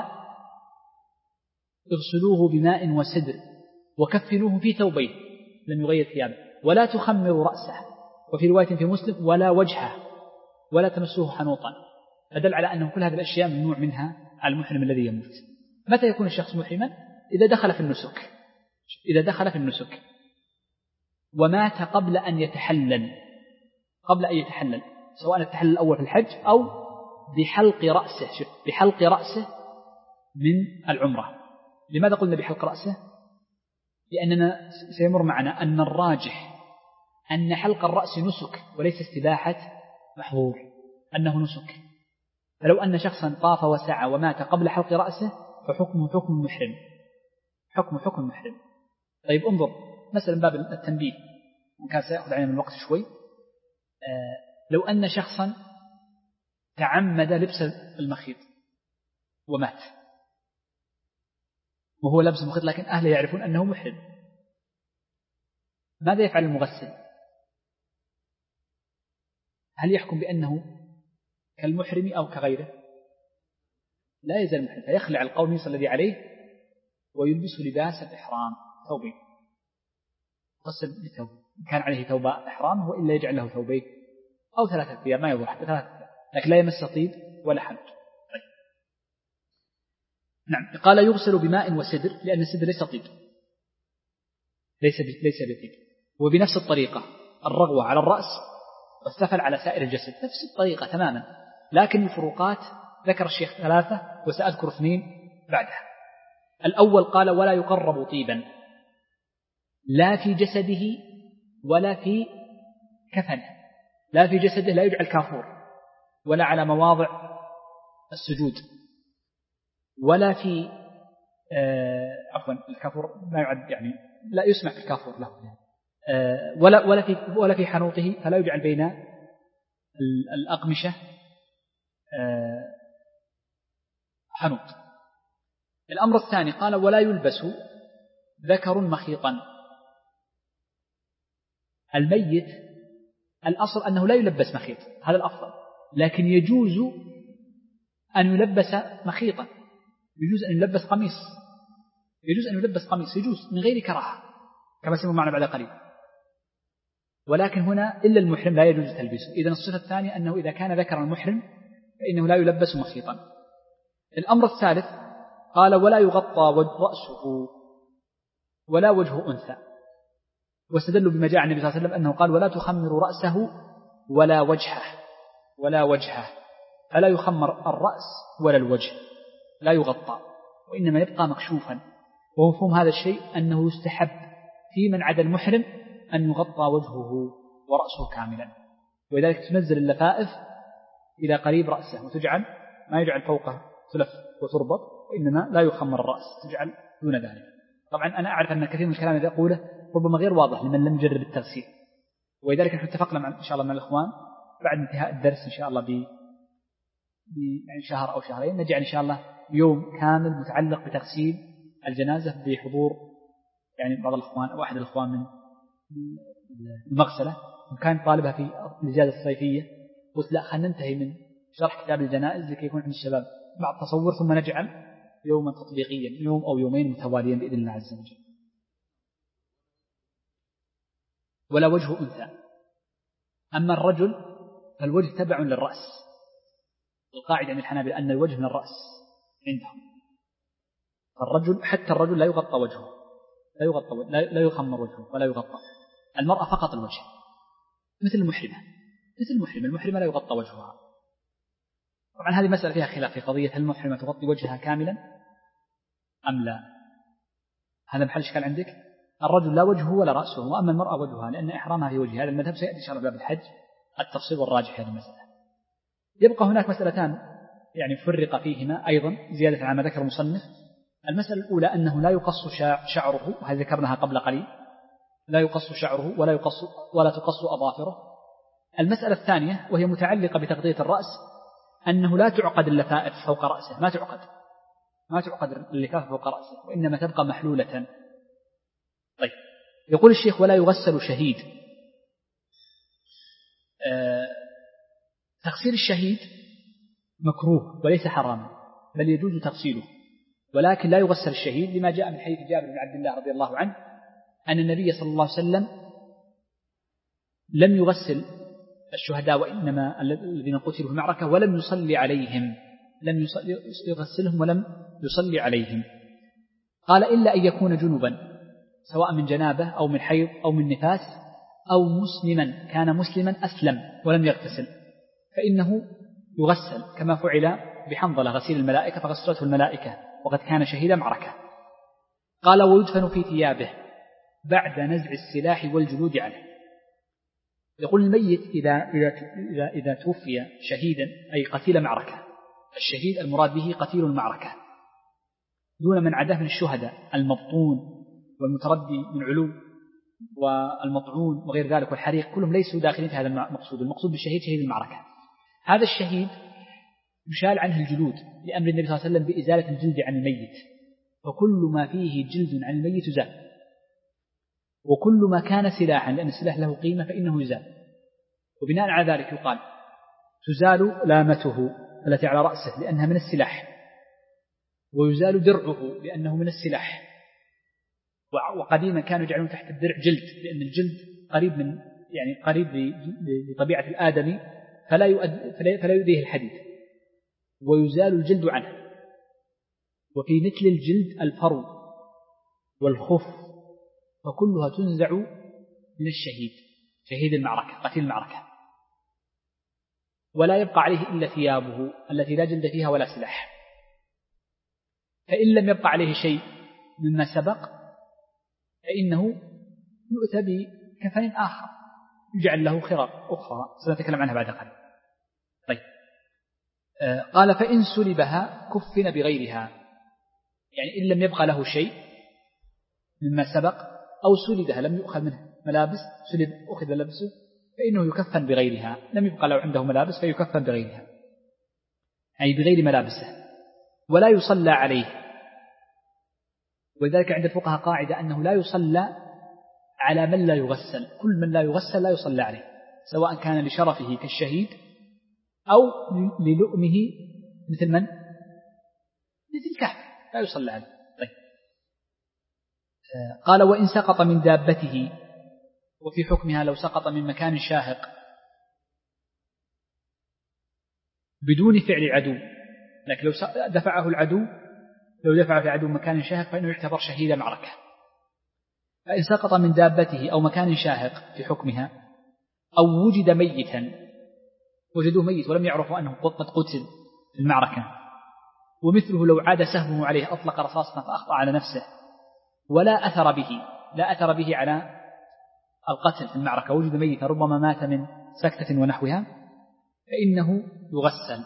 اغسلوه بماء وسدر وكفنوه في ثوبين، لم يغير ثيابه، ولا تخمروا رأسه، وفي رواية في مسلم ولا وجهه ولا تمسوه حنوطا. فدل على أنه كل هذه الأشياء ممنوع منها على المحرم الذي يموت. متى يكون الشخص محرما؟ إذا دخل في النسك، إذا دخل في النسك ومات قبل أن يتحلل، قبل أن يتحلل، سواء التحلل الأول في الحج أو بحلق رأسه، بحلق رأسه من العمرة. لماذا قلنا بحلق رأسه؟ لأننا سيمر معنا أن الراجح أن حلق الرأس نسك وليس استباحة محظور، أنه نسك. فلو أن شخصا طاف وسعى ومات قبل حلق رأسه فحكمه حكم محرم، حكم حكم محرم. طيب انظر مثلا باب التنبيه، كان سيأخذ علينا من الوقت شوي. آه لو أن شخصا تعمد لبس المخيط ومات وهو لبس المخيط لكن أهله يعرفون أنه محرم، ماذا يفعل المغسل؟ هل يحكم بأنه كالمحرم أو كغيره؟ لا يزال محرم، فيخلع القميص الذي عليه ويلبسه لباس الإحرام، ثوبين، غسل بثوب كان عليه ثوب إحرام وإلا يجعل له ثوبين أو ثلاثة ثياب، ما يضر حتى ثلاثة ثياب، لكن لا يمس طيب ولا حمد. طيب. نعم. قال يغسل بماء وسدر، لأن السدر ليس طيب، ليس ليس بطيب. وبنفس الطريقة الرغوة على الرأس والسفل على سائر الجسد، نفس الطريقة تماما، لكن الفروقات ذكر الشيخ ثلاثة وسأذكر اثنين بعدها. الأول قال ولا يقرب طيبا لا في جسده ولا في كفنه، لا في جسده، لا يجعل كافور، ولا على مواضع السجود، ولا في آه عفوا الكافور ما يعد يعني لا يسمع الكافور له آه ولا ولا في ولا في حنوطه، فلا يجعل بين الأقمشة آه حنوط. الأمر الثاني قال ولا يلبس ذكر مخيطا. الميت الأصل أنه لا يلبس مخيط، هذا الأفضل، لكن يجوز أن يلبس مخيطا، يجوز أن يلبس قميص، يجوز أن يلبس قميص، يجوز من غير كراهة كما سيكون معنا بعد قليل. ولكن هنا إلا المحرم لا يجوز تلبسه. إذن الصفة الثانية أنه إذا كان ذكرا المحرم فإنه لا يلبس مخيطا. الأمر الثالث قال ولا يغطى رأسه ولا وجه أنثى، واستدلوا بما جاء عن النبي صلى الله عليه وسلم أنه قال ولا تخمر رأسه ولا وجهه ولا وجهه، فلا يخمر الرأس ولا الوجه، لا يغطى، وإنما يبقى مكشوفا. ومفهوم هذا الشيء أنه يستحب في من عدا المحرم أن يغطى وجهه ورأسه كاملا، ولذلك تنزل اللفائف إلى قريب رأسه وتجعل ما يجعل فوقه تلف وتربط، وإنما لا يخمر الرأس، تجعل دون ذلك. طبعا أنا أعرف أن كثير من الكلام الذي أقوله ربما غير واضح لمن لم يجرب التغسيل، ولذلك نحن اتفقنا مع إن شاء الله مع الإخوان بعد انتهاء الدرس إن شاء الله ب يعني شهر أو شهرين نجعل إن شاء الله يوم كامل متعلق بتغسيل الجنازة بحضور يعني بعض الإخوان أو أحد الإخوان من المغسلة، وكان طالبها في الإجازة الصيفية، قلت لا خلينا ننتهي من شرح كتاب الجنائز لكي يكون عند الشباب بعض تصور، ثم نجعل يوما تطبيقيا يوم أو يومين متواليا بإذن الله عز وجل. ولا وجه أنثى. أما الرجل فالوجه تبع للرأس، القاعدة عند الحنابلة أن الوجه من الرأس عندهم، فالرجل حتى الرجل لا يغطى وجهه، لا يغطى لا يخمر وجهه ولا يغطى. المرأة فقط الوجه، مثل المحرمة، مثل المحرمة المحرمة لا يغطى وجهها. طبعا هذه مسألة فيها خلاف في قضية هل المحرمة تغطي وجهها كاملا أم لا، هذا محل إشكال عندك. الرجل لا وجهه ولا رأسه، وأما المرأة وجهها لأن إحرامها في وجهها. هذا المذهب سيأتي إن شاء الله باب الحج التفصيل والراجح في هذه المسألة. يبقى هناك مسألتان يعني فرق فيهما أيضا زيادة على ما ذكر المصنف. المسألة الأولى أنه لا يقص شعره، وهذا ذكرناها قبل قليل، لا يقص شعره ولا يقص ولا تقص أظافره. المسألة الثانية وهي متعلقة بتغطية الرأس أنه لا تعقد اللفائف فوق رأسه، ما تعقد ما تعقد اللفائف فوق رأسه، وإنما تبقى محلولة. طيب يقول الشيخ ولا يغسل شهيد. آه تغسيل الشهيد مكروه وليس حراما، بل يجوز تغسيله، ولكن لا يغسل الشهيد لما جاء من حديث جابر بن عبد الله رضي الله عنه أن النبي صلى الله عليه وسلم لم يغسل الشهداء وإنما الذين قتلوا في المعركة ولم يصلي عليهم، لم يغسلهم ولم يصلي عليهم. قال إلا أن يكون جنبا، سواء من جنابه أو من حيض أو من نفاس، أو مسلما كان مسلما أسلم ولم يغتسل فإنه يغسل، كما فعل بحنظلة غسيل الملائكة فغسلته الملائكة وقد كان شهيد معركة. قال ويدفن في ثيابه بعد نزع السلاح والجلود عليه. يقول الميت إذا, إذا, إذا, إذا توفي شهيدا أي قتيل معركة، الشهيد المراد به قتيل المعركة دون من عداه من الشهداء المبطون والمتردي من علو والمطعون وغير ذلك والحريق، كلهم ليسوا داخلين في هذا المقصود. المقصود بالشهيد شهيد المعركة. هذا الشهيد يشال عنه الجلود لأمر النبي صلى الله عليه وسلم بإزالة الجلد عن الميت، فكل ما فيه جلد عن الميت يزال، وكل ما كان سلاحا لأن السلاح له قيمة فإنه يزال. وبناء على ذلك يقال تزال لامته التي على رأسه لأنها من السلاح، ويزال درعه لأنه من السلاح. وقديما كانوا يجعلون تحت الدرع جلد لأن الجلد قريب من يعني قريب لطبيعة الآدمي فلا يؤد فلا يؤذيه الحديد، ويزال الجلد عنه. وفي مثل الجلد الفرو والخف، فكلها تنزع من الشهيد شهيد المعركة قتيل المعركة، ولا يبقى عليه إلا ثيابه التي لا جلد فيها ولا سلاح. فإن لم يبقى عليه شيء مما سبق فإنه يؤتى كفن آخر يجعل له خرق أخرى سنتكلم عنها بعد قليل. طيب آه قال فإن سلبها كفن بغيرها، يعني إن لم يبقى له شيء مما سبق أو سلبها لم يؤخذ منه ملابس، سلب أخذ لبسه فإنه يكفن بغيرها، لم يبقى له عنده ملابس فيكفن بغيرها أي بغير ملابسه، ولا يصلى عليه. ولذلك عند الفقهاء قاعدة أنه لا يصلى على من لا يغسل، كل من لا يغسل لا يصلى عليه، سواء كان لشرفه كالشهيد أو للؤمه مثل من؟ مثل الكافر لا يصلى عليه. طيب قال وإن سقط من دابته، وفي حكمها لو سقط من مكان شاهق بدون فعل عدو، لكن لو دفعه العدو لو دفعه العدو مكان شاهق فإنه يعتبر شهيد معركة. فإن سقط من دابته أو مكان شاهق في حكمها، أو وجد ميتا، وجدوه ميت ولم يعرفوا أنه قد قتل في المعركة، ومثله لو عاد سهمه عليه أطلق رصاصا فأخطأ على نفسه ولا أثر به لا أثر به على القتل في المعركة، وجد ميتا ربما مات من سكتة ونحوها، فإنه يغسل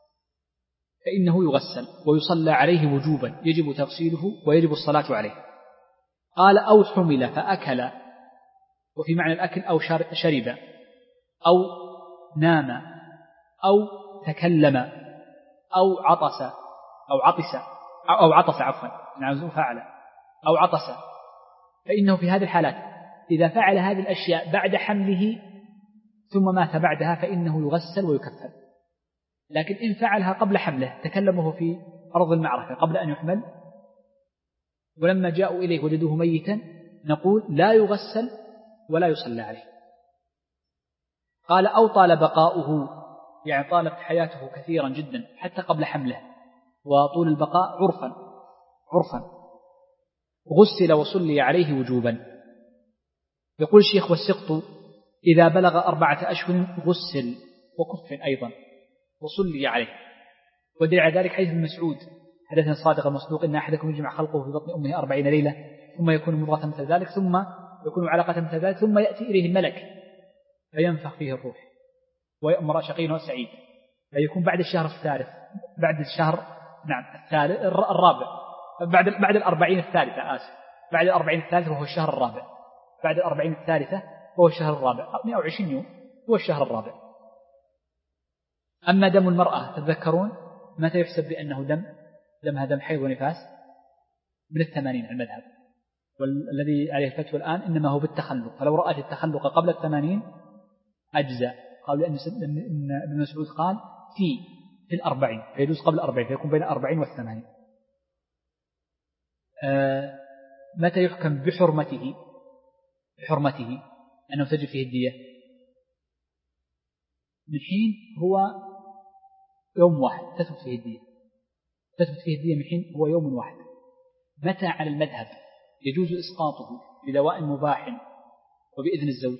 فإنه يغسل ويصلى عليه وجوبا، يجب تغسيله ويجب الصلاة عليه. قال أو حمل فأكل، وفي معنى الأكل أو شرب أو نام أو تكلم أو عطس أو عطس أو عطس عفوا نعوذ فعل أو عطس، فإنه في هذه الحالات إذا فعل هذه الأشياء بعد حمله ثم مات بعدها فإنه يغسل ويكفر. لكن إن فعلها قبل حمله، تكلمه في أرض المعركة قبل أن يحمل ولما جاءوا إليه وجدوه ميتا، نقول لا يغسل ولا يصلى عليه. قال أو طال بقاؤه، يعني طالت حياته كثيرا جدا حتى قبل حمله، وطول البقاء عرفا عرفا غسل وصلي عليه وجوبا. يقول الشيخ والسقط إذا بلغ أربعة أشهر غسل وكفن أيضا وصلي عليه. ودل على ذلك حديث ابن مسعود حدثنا صادق المصدوق إن أحدكم يجمع خلقه في بطن أمه أربعين ليلة ثم يكون مضغة مثل ذلك ثم يكون علقة مثل ذلك ثم يأتي إليه الملك فينفخ فيه الروح ويأمر شقي وسعيد، فيكون بعد الشهر الثالث بعد الشهر نعم الثالث الرابع بعد بعد الأربعين الثالثة آسف بعد الأربعين الثالثة وهو الشهر الرابع بعد الأربعين الثالثة وهو الشهر الرابع مئة وعشرين يوم هو الشهر الرابع. أما دم المرأة تتذكرون متى يحسب بأنه دم دمها دم حيض ونفاس؟ من الثمانين على المذهب، والذي عليه الفتوى الآن إنما هو بالتخلق، فلو رأت التخلق قبل الثمانين أجزاء. قالوا لأن ابن مسعود قال في في الأربعين فيجوز قبل الأربعين فيكون بين الأربعين والثمانين. آه متى يحكم بحرمته بحرمته أنه تجب فيه الدية؟ من حين هو يوم واحد تثبت فيه الدية تثبت فيه الدية من حين هو يوم واحد. متى على المذهب يجوز إسقاطه بدواء مباح وبإذن الزوج؟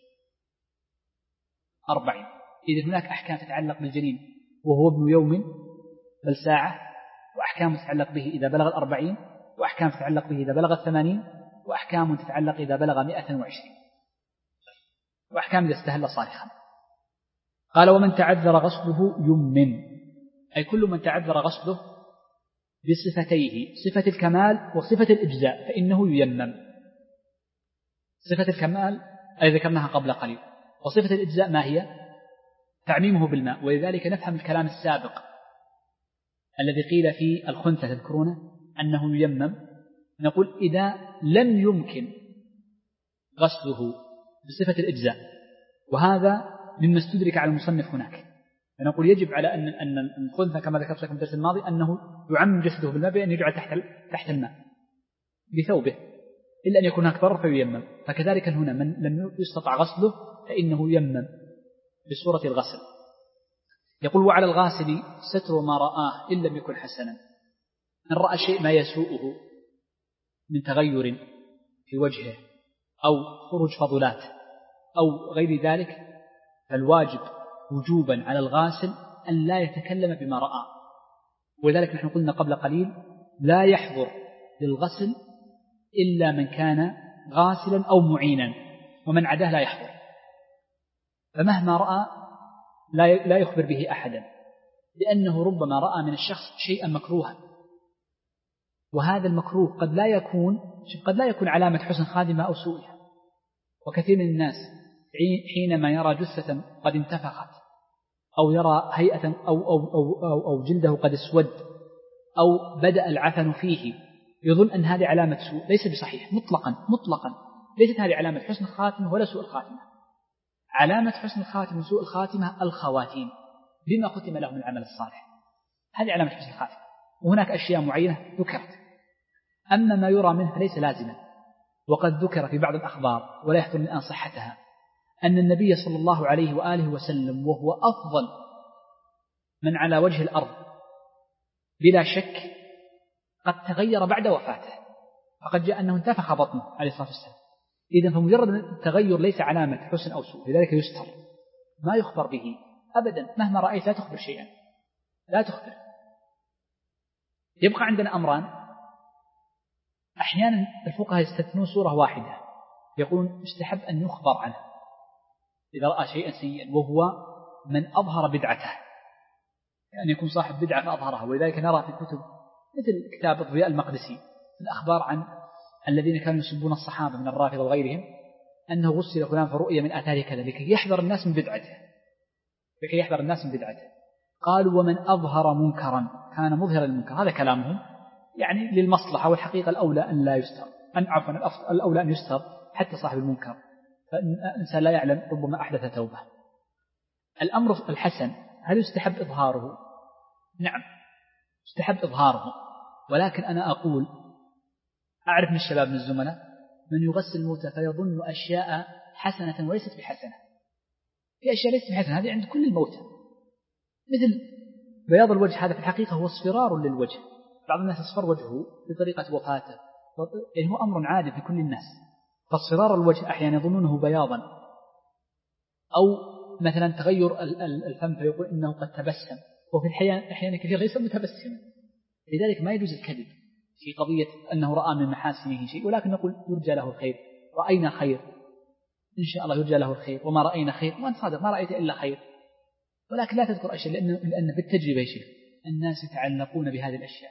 أربعين. إذا هناك أحكام تتعلق بالجنين وهو ابن يوم بل ساعة، وأحكام تتعلق به إذا بلغ الأربعين، وأحكام تتعلق به إذا بلغ الثمانين، وأحكام تتعلق إذا بلغ مئة وعشرين، وأحكام إذا استهل صالحا. قال ومن تعذر غسله يمن، أي كل من تعذر غسله بصفتيه صفة الكمال وصفة الإجزاء فإنه ييمم. صفة الكمال أي ذكرناها قبل قليل، وصفة الإجزاء ما هي؟ تعميمه بالماء. ولذلك نفهم الكلام السابق الذي قيل في الخنثى تذكرونه أنه ييمم، نقول إذا لم يمكن غسله بصفة الإجزاء، وهذا مما استدرك على المصنف هناك، فنقول يجب على أن أن الخنثى كما ذكرت لكم في الدرس الماضي أنه يعمم جسده بالماء بأن يجعل تحت تحت الماء بثوبه إلا أن يكون أكبر فييمم. فكذلك هنا من لم يستطع غسله فإنه ييمم بصورة الغسل. يقول وعلى الغاسل ستر ما رآه إن لم يكن حسنا، إن رأى شيء ما يسوءه من تغير في وجهه أو خروج فضلات أو غير ذلك، فالواجب وجوبا على الغاسل أن لا يتكلم بما رأى. ولذلك نحن قلنا قبل قليل لا يحضر للغسل إلا من كان غاسلا أو معينا، ومن عداه لا يحضر، فمهما رأى لا يخبر به أحدا، لأنه ربما رأى من الشخص شيئا مكروها، وهذا المكروه قد لا يكون قد لا يكون علامة حسن خاتمة أو سوءها. وكثير من الناس حينما يرى جثة قد انتفخت أو يرى هيئة أو, أو, أو, أو, أو جلده قد اسود أو بدأ العفن فيه يظن أن هذه علامة سوء. ليس بصحيح مطلقا مطلقا، ليست هذه علامة حسن الخاتمة ولا سوء الخاتمة. علامة حسن الخاتمة وسوء الخاتمة الخواتيم، بما ختم له من العمل الصالح، هذه علامة حسن الخاتمة. وهناك أشياء معينة ذكرت، أما ما يرى منه ليس لازما. وقد ذكر في بعض الأخبار ولا يحضر من أن صحتها أن النبي صلى الله عليه وآله وسلم وهو أفضل من على وجه الأرض بلا شك قد تغير بعد وفاته، فقد جاء أنه انتفخ بطنه عليه الصلاة والسلام. إذن فمجرد التغير ليس علامة حسن أو سوء، لذلك يستر ما يخبر به أبدا. مهما رأيت لا تخبر شيئا، لا تخبر. يبقى عندنا أمران، أحيانا الفقهاء يستثنون صورة واحدة، يقولون يستحب أن يخبر عنه إذا رأى شيئا سيئا، وهو من أظهر بدعته، يعني يكون صاحب بدعة فأظهرها. ولذلك نرى في الكتب مثل كتاب الضياء المقدسي الأخبار عن الذين كانوا يسبون الصحابة من الرافضة وغيرهم أنه غسل فلان فرؤية من آثاره كذا، لكي يحذر الناس من بدعته، لكي يحذر الناس من بدعته. قالوا ومن أظهر منكرا كان مظهرا للمنكر، هذا كلامهم يعني للمصلحة، والحقيقة الأولى أن لا يستر، أن عفوا الأولى أن يستر حتى صاحب المنكر، فالإنسان لا يعلم ربما أحدث توبة. الأمر الحسن هل يستحب إظهاره؟ نعم يستحب إظهاره، ولكن أنا أقول أعرف من الشباب من الزملاء من يغسل الموتى فيظن أشياء حسنة وليست بحسنة. في أشياء ليست بحسنة، هذه عند كل الموتى، مثل بياض الوجه، هذا في الحقيقة هو اصفرار للوجه. بعض الناس اصفر وجهه بطريقة وفاته، يعني هو أمر عادي في كل الناس. فاصفرار الوجه أحيانا يظنونه بياضا، أو مثلا تغير الفم فيقول إنه قد تبسم، وفي الحقيقة أحيانا كثير ليس متبسما. لذلك ما يجوز الكذب في قضية أنه رأى من محاسنه شيء، ولكن نقول يرجى له الخير، رأينا خير إن شاء الله يرجى له الخير، وما رأينا خير وأن صادق ما رأيت إلا خير. ولكن لا تذكر أشياء، لأن, لأن بالتجربة يا شيخ الناس يتعلقون بهذه الأشياء،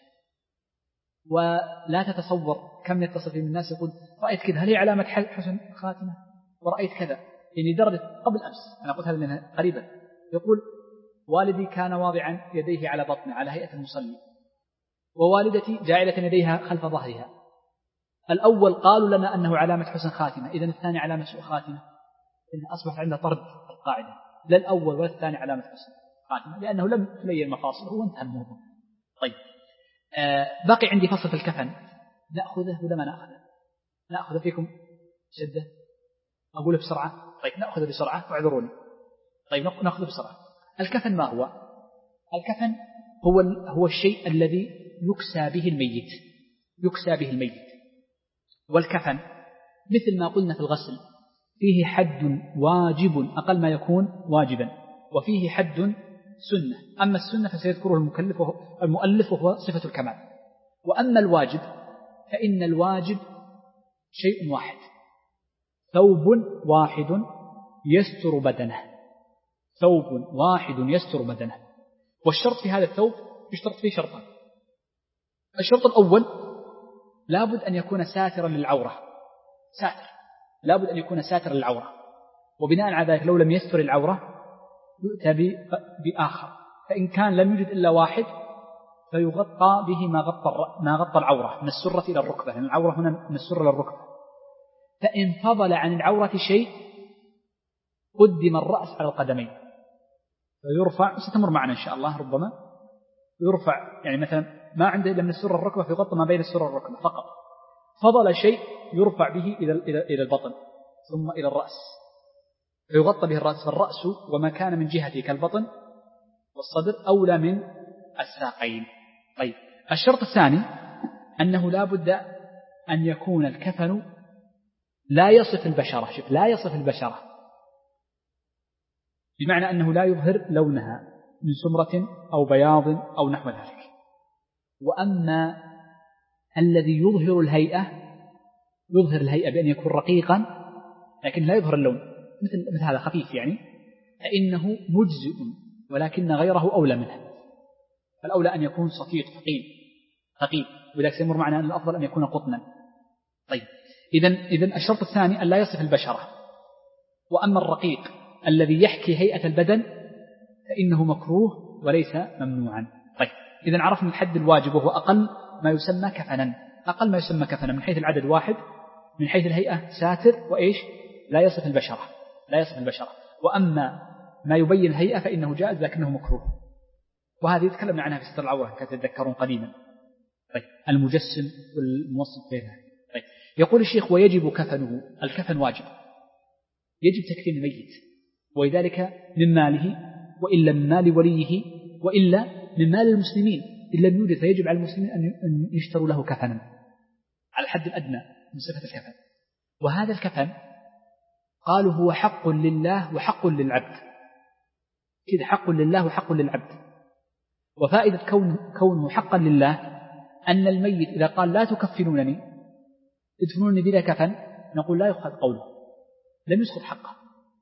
ولا تتصور كم يتصل من الناس يقول رأيت كذا، هل هي علامة حسن خاتمة؟ ورأيت كذا، يعني درجة قبل أمس أنا قلت هذا منها قريبا، يقول والدي كان واضعا يديه على بطنه على هيئة المصلي، ووالدتي جاعلة يديها خلف ظهرها. الأول قالوا لنا أنه علامة حسن خاتمة، إذن الثاني علامة سوء خاتمة، إن أصبح عندنا طرد القاعدة، لا الأول ولا الثاني علامة حسن خاتمة، لأنه لم تلي المفاصل هو انتهى الموضوع. طيب آه باقي عندي فصل في الكفن، نأخذه ولا ما نأخذه؟ نأخذه فيكم شدة، أقول بسرعة. طيب نأخذه بسرعة واعذروني. طيب نأخذه بسرعة. الكفن ما هو؟ الكفن هو هو الشيء الذي يكسى به الميت، يكسى به الميت. والكفن مثل ما قلنا في الغسل فيه حد واجب أقل ما يكون واجبا، وفيه حد سنة. أما السنة فسيذكره المكلف المؤلف وهو صفة الكمال. وأما الواجب فإن الواجب شيء واحد، ثوب واحد يستر بدنه، ثوب واحد يستر بدنه. والشرط في هذا الثوب يشترط فيه شرطان. الشرط الأول لابد أن يكون ساترا للعورة، ساتر لابد أن يكون ساترا للعورة، وبناء على ذلك لو لم يستر العورة يؤتى بآخر، فإن كان لم يوجد إلا واحد فيغطى به ما غطى ما غطى العورة من السرة إلى الركبة، لأن العورة هنا من السرة إلى الركبة. فإن فضل عن العورة شيء قدم الرأس على القدمين فيرفع، ستمر معنا إن شاء الله ربما، يرفع يعني مثلا ما عنده إلا من السرة الركبة فيغطى ما بين السرة والركبة فقط. فضل شيء يرفع به إلى إلى البطن ثم إلى الرأس فيغطى به الرأس، فالرأس وما كان من جهته كالبطن والصدر أولى من الساقين. طيب الشرط الثاني أنه لا بد أن يكون الكفن لا يصف البشرة، شوف لا يصف البشرة، بمعنى أنه لا يظهر لونها من سمرة أو بياض أو نحو ذلك. وأما الذي يظهر الهيئة، يظهر الهيئة بأن يكون رقيقا لكن لا يظهر اللون مثل, مثل هذا خفيف يعني، فإنه مجزئ ولكن غيره أولى منه. فالأولى أن يكون صفيق ثقيل ثقيل، وذلك سيمر معنا أن الأفضل أن يكون قطنا. طيب إذن, إذن الشرط الثاني أن لا يصف البشرة. وأما الرقيق الذي يحكي هيئة البدن فإنه مكروه وليس ممنوعا. طيب إذن عرفنا الحد الواجب وهو أقل ما يسمى كفنا. أقل ما يسمى كفنا من حيث العدد واحد، من حيث الهيئة ساتر وإيش لا يصف البشرة لا يصف البشرة. وأما ما يبين الهيئة فإنه جائز لكنه مكروه، وهذه تكلمنا عنها في ستر العورة كتتذكرون قديما. طيب المجسم والموصف بينها. طيب يقول الشيخ ويجب كفنه. الكفن واجب، يجب تكفين الميت، ولذلك من ماله وإلا من مال وليه وإلا من مال المسلمين إن لم يوجد، فيجب على المسلمين أن يشتروا له كفنا على الحد الأدنى من صفة الكفن. وهذا الكفن قالوا هو حق لله وحق للعبد، كذا حق لله وحق للعبد. وفائدة كونه, كونه حقا لله أن الميت إذا قال لا تكفنونني ادفنوني بلا كفن نقول لا يؤخذ قوله، لم يسقط حقه.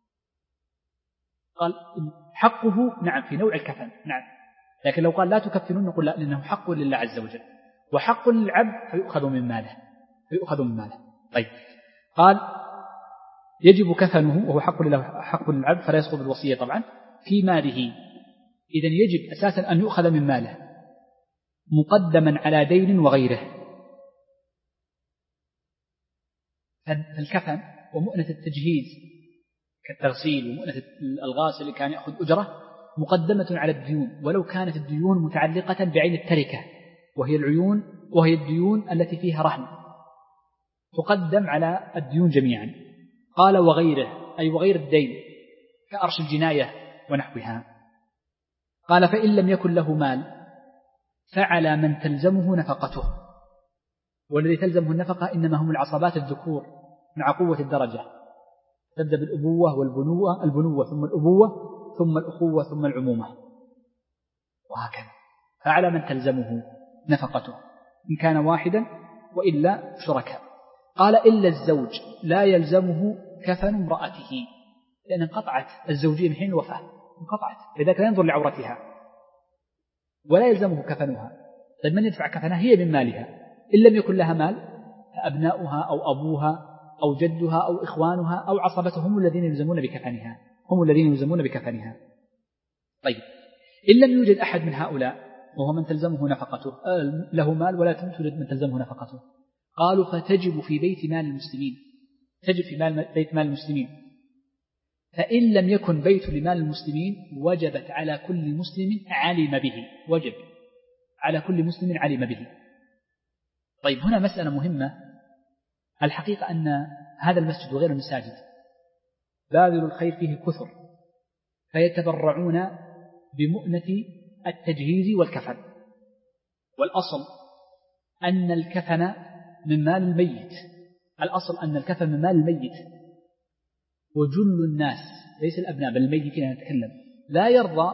قال حقه نعم في نوع الكفن نعم، لكن لو قال لا تكفنون نقول لا، لأنه حق لله عز وجل، وحق للعبد فيؤخذ من ماله فيؤخذ من ماله. طيب قال يجب كفنه وهو حق لله حق للعبد فلا يسقط الوصية طبعا في ماله. إذن يجب أساسا أن يؤخذ من ماله مقدما على دين وغيره. فالكفن ومؤنة التجهيز كالتغسيل ومؤنة الغاسل اللي كان يأخذ أجرة مقدمة على الديون، ولو كانت الديون متعلقة بعين التركة وهي العيون وهي الديون التي فيها رهن تقدم على الديون جميعا. قال وغيره أي وغير الدين كأرش الجناية ونحوها. قال فإن لم يكن له مال فعلى من تلزمه نفقته، والذي تلزمه النفقة إنما هم العصبات الذكور مع قوة الدرجة، تبدأ بالأبوة والبنوة البنوة ثم الأبوة ثم الأخوة ثم العمومة وهكذا. فعلى من تلزمه نفقته إن كان واحدا وإلا شركاء. قال إلا الزوج لا يلزمه كفن امرأته، لأن انقطعت الزوجية من حين الوفاة انقطعت، لذلك لا ينظر لعورتها ولا يلزمه كفنها. طيب من يدفع كفنها؟ هي من مالها، إن لم يكن لها مال فأبناؤها أو أبوها أو جدها أو إخوانها أو عصبتهم هم الذين يلزمون بكفنها هم الذين يلزمون بكفنها. طيب إن لم يوجد أحد من هؤلاء وهو من تلزمه نفقته له مال ولا توجد من تلزمه نفقته، قالوا فتجب في بيت مال المسلمين، تجب في مال بيت مال المسلمين. فإن لم يكن بيت لمال المسلمين وجبت على كل مسلم علم به، وجب على كل مسلم علم به. طيب هنا مسألة مهمة. الحقيقة أن هذا المسجد وغير المساجد باذل الخير فيه كثر، فيتبرعون بمؤنة التجهيز والكفن. والأصل أن الكفن من مال الميت، الأصل أن الكفن من مال الميت. وجل الناس ليس الأبناء بل الميتين نتكلم لا يرضى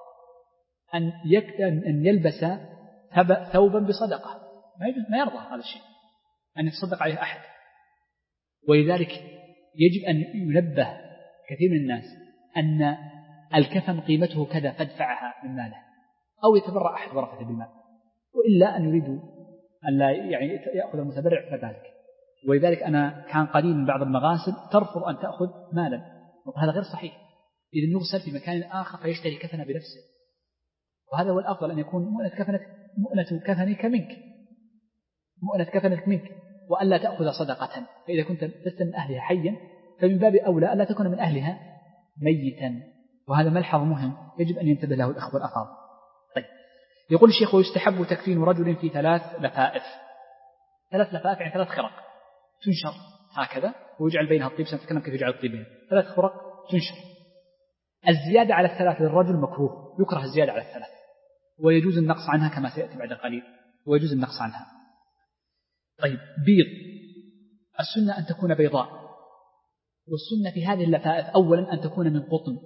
أن أن يلبس ثوبا بصدقة، ما يرضى هذا الشيء أن يتصدق عليه أحد. ولذلك يجب أن ينبه كثير من الناس أن الكفن قيمته كذا فادفعها من ماله، أو يتبرع أحد ورثته بالمال، وإلا أن يريدوا أن لا يعني يأخذ المتبرع فذلك. ولذلك أنا كان قليل من بعض المغاسل ترفض أن تأخذ مالا، وهذا غير صحيح. إذا يغسل في مكان آخر فيشتري كفنه بنفسه، وهذا هو الأفضل أن يكون مؤنة كفنك مؤنة كفنك منك مؤنة كفنك منك وألا تأخذ صدقة. فإذا كنت لست من أهلها حيا فمن باب أولى ألا تكون من أهلها ميتا، وهذا ملحظ مهم يجب أن ينتبه له الأخوة الأفاضل. طيب يقول الشيخ ويستحب تكفين رجل في ثلاث لفائف. ثلاث لفائف يعني ثلاث خرق تنشر هكذا ويجعل بينها الطيب، سنتكلم كيف يجعل الطيب بينها. ثلاث خرق تنشر. الزيادة على الثلاث للرجل مكروه، يكره الزيادة على الثلاث، ويجوز النقص عنها كما سيأتي بعد قليل، ويجوز النقص عنها. طيب بيض، السنة أن تكون بيضاء، والسنة في هذه اللفائف أولا أن تكون من قطن.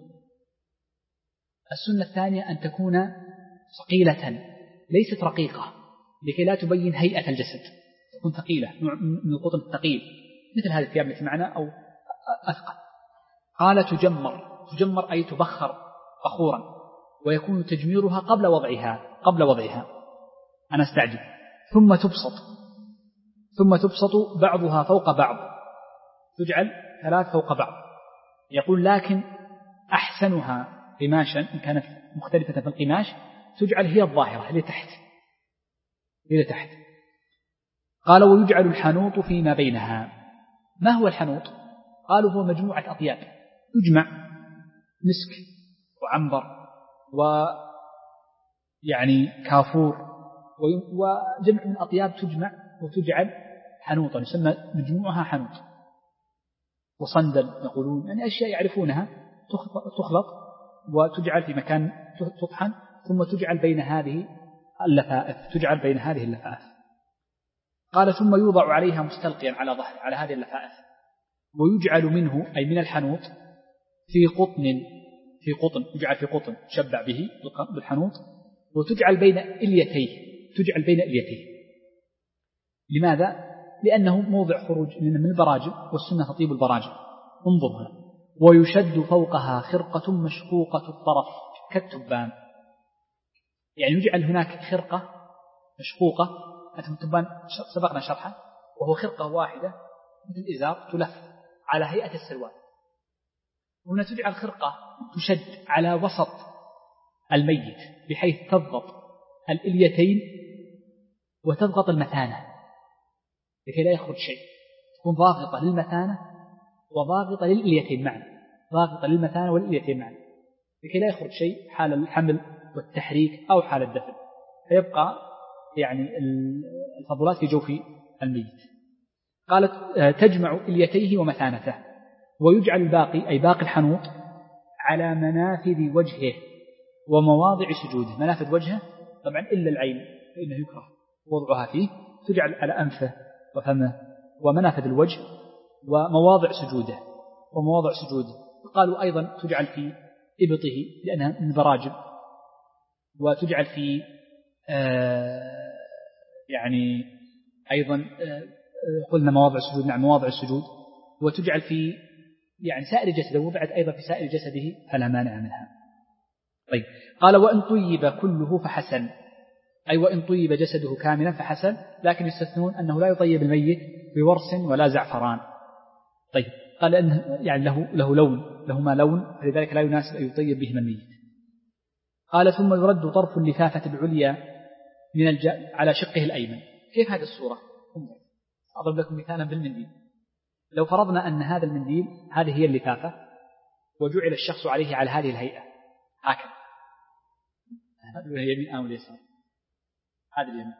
السنة الثانية أن تكون ثقيلة ليست رقيقة لكي لا تبين هيئة الجسد، تكون ثقيلة من القطن الثقيل مثل هذه الثياب التي معنا أو أثقل. قال تجمر، تجمر أي تبخر بخورا، ويكون تجميرها قبل وضعها قبل وضعها أنا استعجل. ثم تبسط ثم تبسط بعضها فوق بعض، تجعل ثلاث فوق بعض. يقول لكن أحسنها قماشا إن كانت مختلفة في القماش تجعل هي الظاهرة اللي تحت إلى تحت. قال ويجعل الحنوط فيما بينها. ما هو الحنوط؟ قالوا هو مجموعة أطياب يجمع مسك وعنبر ويعني كافور وجمع من أطياب تجمع وتجعل حنوطا، يسمى مجموعها حنوط. وصندل يقولون، يعني أشياء يعرفونها تخلط وتجعل في مكان تطحن، ثم تجعل بين هذه اللفائف تجعل بين هذه اللفائف. قال ثم يوضع عليها مستلقيا على ظهر على هذه اللفائف، ويجعل منه أي من الحنوط في قطن في قطن يجعل في قطن تشبع به بالحنوط، وتجعل بين إليتيه تجعل بين إليتيه. لماذا؟ لأنه موضع خروج من البراجم، والسنة تطيب البراجم. انظر هنا، ويشد فوقها خرقة مشقوقة الطرف كالتبان، يعني يجعل هناك خرقة مشقوقة. التبان سبقنا شرحه، وهو خرقة واحدة مثل الإزار تلف على هيئة السروال. هنا تجعل خرقة تشد على وسط الميت بحيث تضغط الإليتين وتضغط المثانة لكي لا يخرج شيء، تكون ضاغطة للمثانة وضاغطة للإليتين معا، ضاغطة للمثانة والإليتين معا لكي لا يخرج شيء حال الحمل والتحريك أو حال الدفن، فيبقى يعني الفضلات في جوف الميت. قالت تجمع إليتيه ومثانته، ويجعل الباقي أي باقي الحنوط على منافذ وجهه ومواضع سجوده. منافذ وجهه طبعا إلا العين فإنه يكره وضعها فيه، تجعل على أنفه وفمه ومنافذ الوجه ومواضع سجوده ومواضع سجوده. قالوا أيضا تجعل في إبطه لأنها من براجم، وتجعل في آه يعني أيضا آه قلنا مواضع السجود، نعم مواضع السجود، وتجعل في يعني سائر جسده، وبعد أيضا في سائر جسده فلا مانع منها. طيب قال وإن طيب كله فحسن، أي وإن طيب جسده كاملا فحسن، لكن يستثنون أنه لا يطيب الميت بورس ولا زعفران. طيب قال أنه يعني له, له لون له ما لون، فلذلك لا يناسب أن يطيب بهما الميت. قال ثم يرد طرف اللفافة العليا من الج... على شقه الأيمن. كيف هذه الصورة؟ أضرب لكم مثالا بالمنديل. لو فرضنا أن هذا المنديل هذه هي اللفافة وجعل الشخص عليه على هذه الهيئة هكذا، اليمين أو اليسار، هذا اليمين،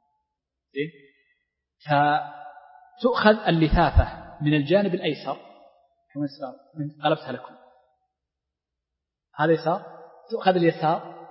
فتؤخذ اللفافة من الجانب الأيسر، قلبتها لكم هذا يسار، تؤخذ اليسار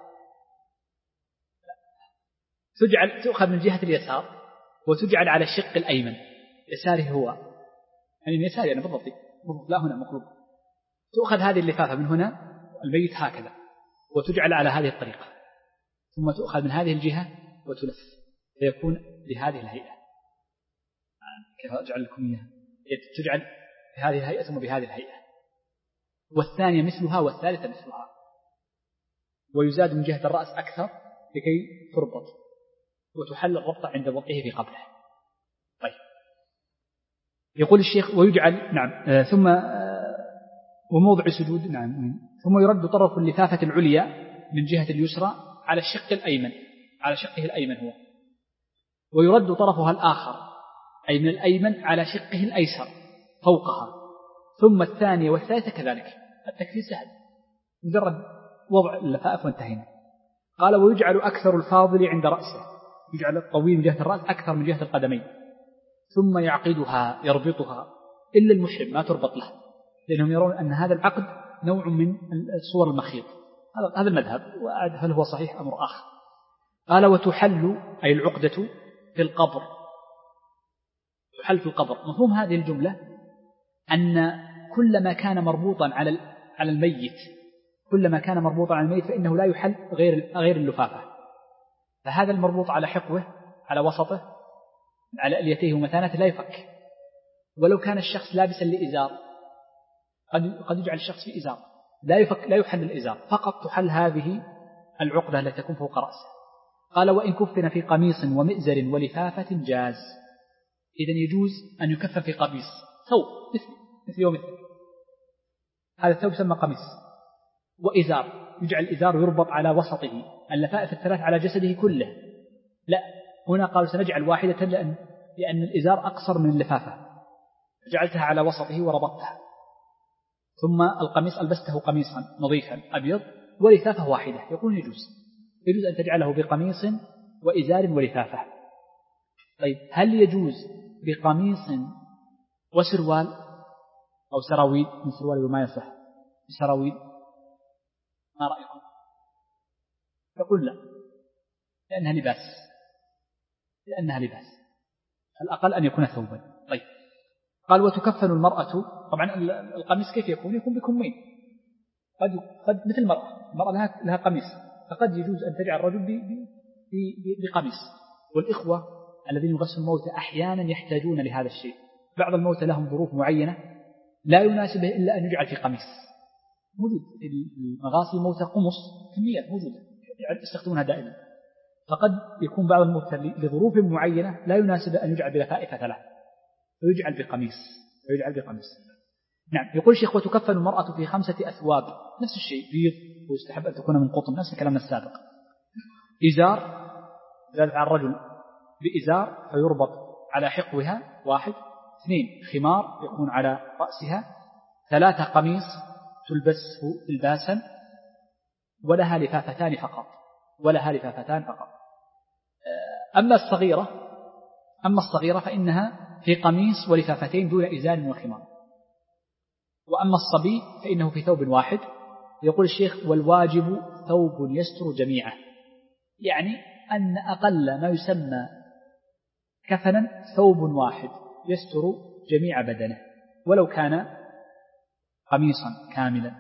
تجعل تؤخذ من جهة اليسار وتجعل على الشق الأيمن، يساره هو يعني يساري أنا بالضبط لا هنا مقلوب. تؤخذ هذه اللفافة من هنا الميت هكذا وتجعل على هذه الطريقة، ثم تؤخذ من هذه الجهة وتلف فيكون بهذه الهيئة. كيف أجعل لكم إياها؟ تجعل بهذه الهيئة ثم بهذه الهيئة، والثانية مثلها والثالثة مثلها، ويزاد من جهة الرأس أكثر لكي تربط وتحل الربط عند وضعه في قبله. طيب يقول الشيخ ويجعل نعم آه ثم آه وموضع سجود نعم ثم يرد طرف اللفافة العليا من جهة اليسرى على الشق الأيمن على شقه الأيمن هو، ويرد طرفها الآخر أي من الأيمن على شقه الأيسر فوقها، ثم الثانية والثالثة كذلك. التكفير سهل مجرد وضع اللفائف وانتهينا. قال ويجعل أكثر الفاضل عند رأسه، يجعل الطويل من جهة الرأس أكثر من جهة القدمين، ثم يعقدها يربطها إلا المحرم ما تربط له، لأنهم يرون أن هذا العقد نوع من الصور المخيط. هذا المذهب، هل هو صحيح أمر آخر. قال وتحل أي العقدة في القبر، تحل في القبر. مفهوم هذه الجملة أن كلما كان مربوطا على على الميت كلما كان مربوطا على الميت فإنه لا يحل غير غير اللفافة. فهذا المربوط على حقوه على وسطه على أليته ومثانته لا يفك، ولو كان الشخص لابسا لإزار قد قد يجعل الشخص في إزار لا يفك لا يحل الإزار، فقط تحل هذه العقدة التي تكون فوق رأسه. قال وإن كفن في قميص ومئزر ولفافة جاز. إذن يجوز أن يكفن في قميص ثوب مثل مثل يوم مثل هذا الثوب يسمى قميص، وإزار يجعل الإزار يربط على وسطه، اللفائف الثلاث على جسده كله. لا، هنا قالوا سنجعل واحدة لأن لأن الإزار أقصر من اللفافة، جعلتها على وسطه وربطتها. ثم القميص ألبسته قميصا نظيفا أبيض ولفافة واحدة، يقول يجوز يجوز أن تجعله بقميص وإزار ولفافة. طيب هل يجوز بقميص وسروال أو سراويل؟ من سروال وما يصح بسراويل، ما رأيكم؟ يقول لا، لأنها لباس لأنها لباس الأقل أن يكون ثوبا. طيب قال وتكفن المرأة. طبعا القميص كيف يكون؟ يكون بكمين، قد قد مثل المرأة المرأة لها لها قميص، فقد يجوز أن تجعل الرجل بقميص. والإخوة الذين يغسلون الموتى أحيانا يحتاجون لهذا الشيء، بعض الموتى لهم ظروف معينة لا يناسبه إلا أن يجعل في قميص. موجود في مغاسل الموتى قمص كميات موجودة يستخدمونها دائما، فقد يكون بعض الموتى لظروف معينة لا يناسب أن يجعل بلفائف ثلاث ويجعل بقميص ويجعل بقميص. نعم. يقول الشيخ وتكفن المرأة في خمسة أثواب، نفس الشيء بيض ويستحب أن تكون من قطن، نفس كلامنا السابق. إزار زاد على الرجل بإزار فيربط على حقوها واحد. اثنين خمار يكون على رأسها. ثلاثة قميص تلبسه الباسا ولها لفافتان فقط ولها لفافتان فقط. أما الصغيرة أما الصغيرة فإنها في قميص ولفافتين دون إزار وخمار. وأما الصبي فإنه في ثوب واحد. يقول الشيخ والواجب ثوب يستر جميعه، يعني أن أقل ما يسمى كفنا ثوب واحد يستر جميع بدنه، ولو كان قميصا كاملا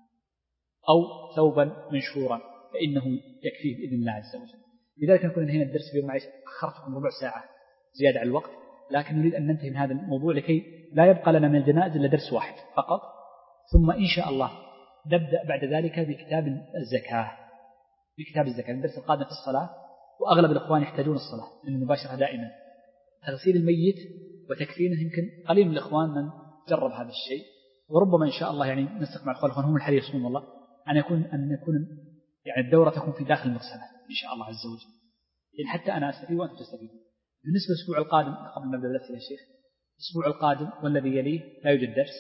أو ثوبا منشورا فإنه يكفيه بإذن الله عز وجل. لذلك نكون انهينا الدرس اليوم، معي أخرتكم ربع ساعة زيادة على الوقت، لكن نريد أن ننتهي من هذا الموضوع لكي لا يبقى لنا من الجنائز إلا درس واحد فقط، ثم إن شاء الله نبدأ بعد ذلك بكتاب الزكاة بكتاب الزكاة الدرس القادم في الصلاة، وأغلب الإخوان يحتاجون الصلاة لأنه نباشرها دائما. تغسيل الميت وتكفينه يمكن قليل من الإخوان من جرب هذا الشيء، وربما إن شاء الله يعني نسق مع الإخوان هم الحريصون والله أن يكون أن يكون يعني الدورة تكون في داخل المغسلة إن شاء الله عز وجل، يعني حتى أنا أستفيد وأنتم تستفيدون. بالنسبة للأسبوع القادم قبل ما نبدأ الدرس يا شيخ، الأسبوع القادم والذي يليه لا يوجد درس،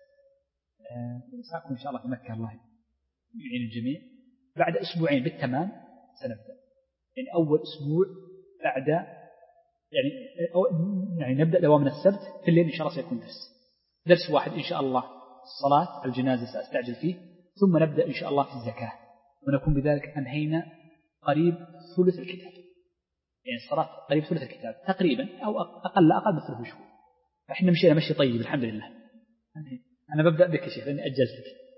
سأكون إن شاء الله في مكة، الله يعين الجميع. بعد أسبوعين بالتمام سنبدأ، يعني أول أسبوع بعد يعني يعني نبدأ دوامنا السبت في الليل إن شاء الله سيكون درس درس واحد إن شاء الله، الصلاة الجنازة سأستعجل فيه، ثم نبدأ إن شاء الله في الزكاة، ونكون بذلك أنهينا قريب ثلث الكتاب، يعني الصلاة قريب ثلث الكتاب تقريبا أو أقل أقل من ثلث شهور، فإحنا مشينا مشي طيب الحمد لله. أنا ببدأ بك يا شيخ لأني أجلتك.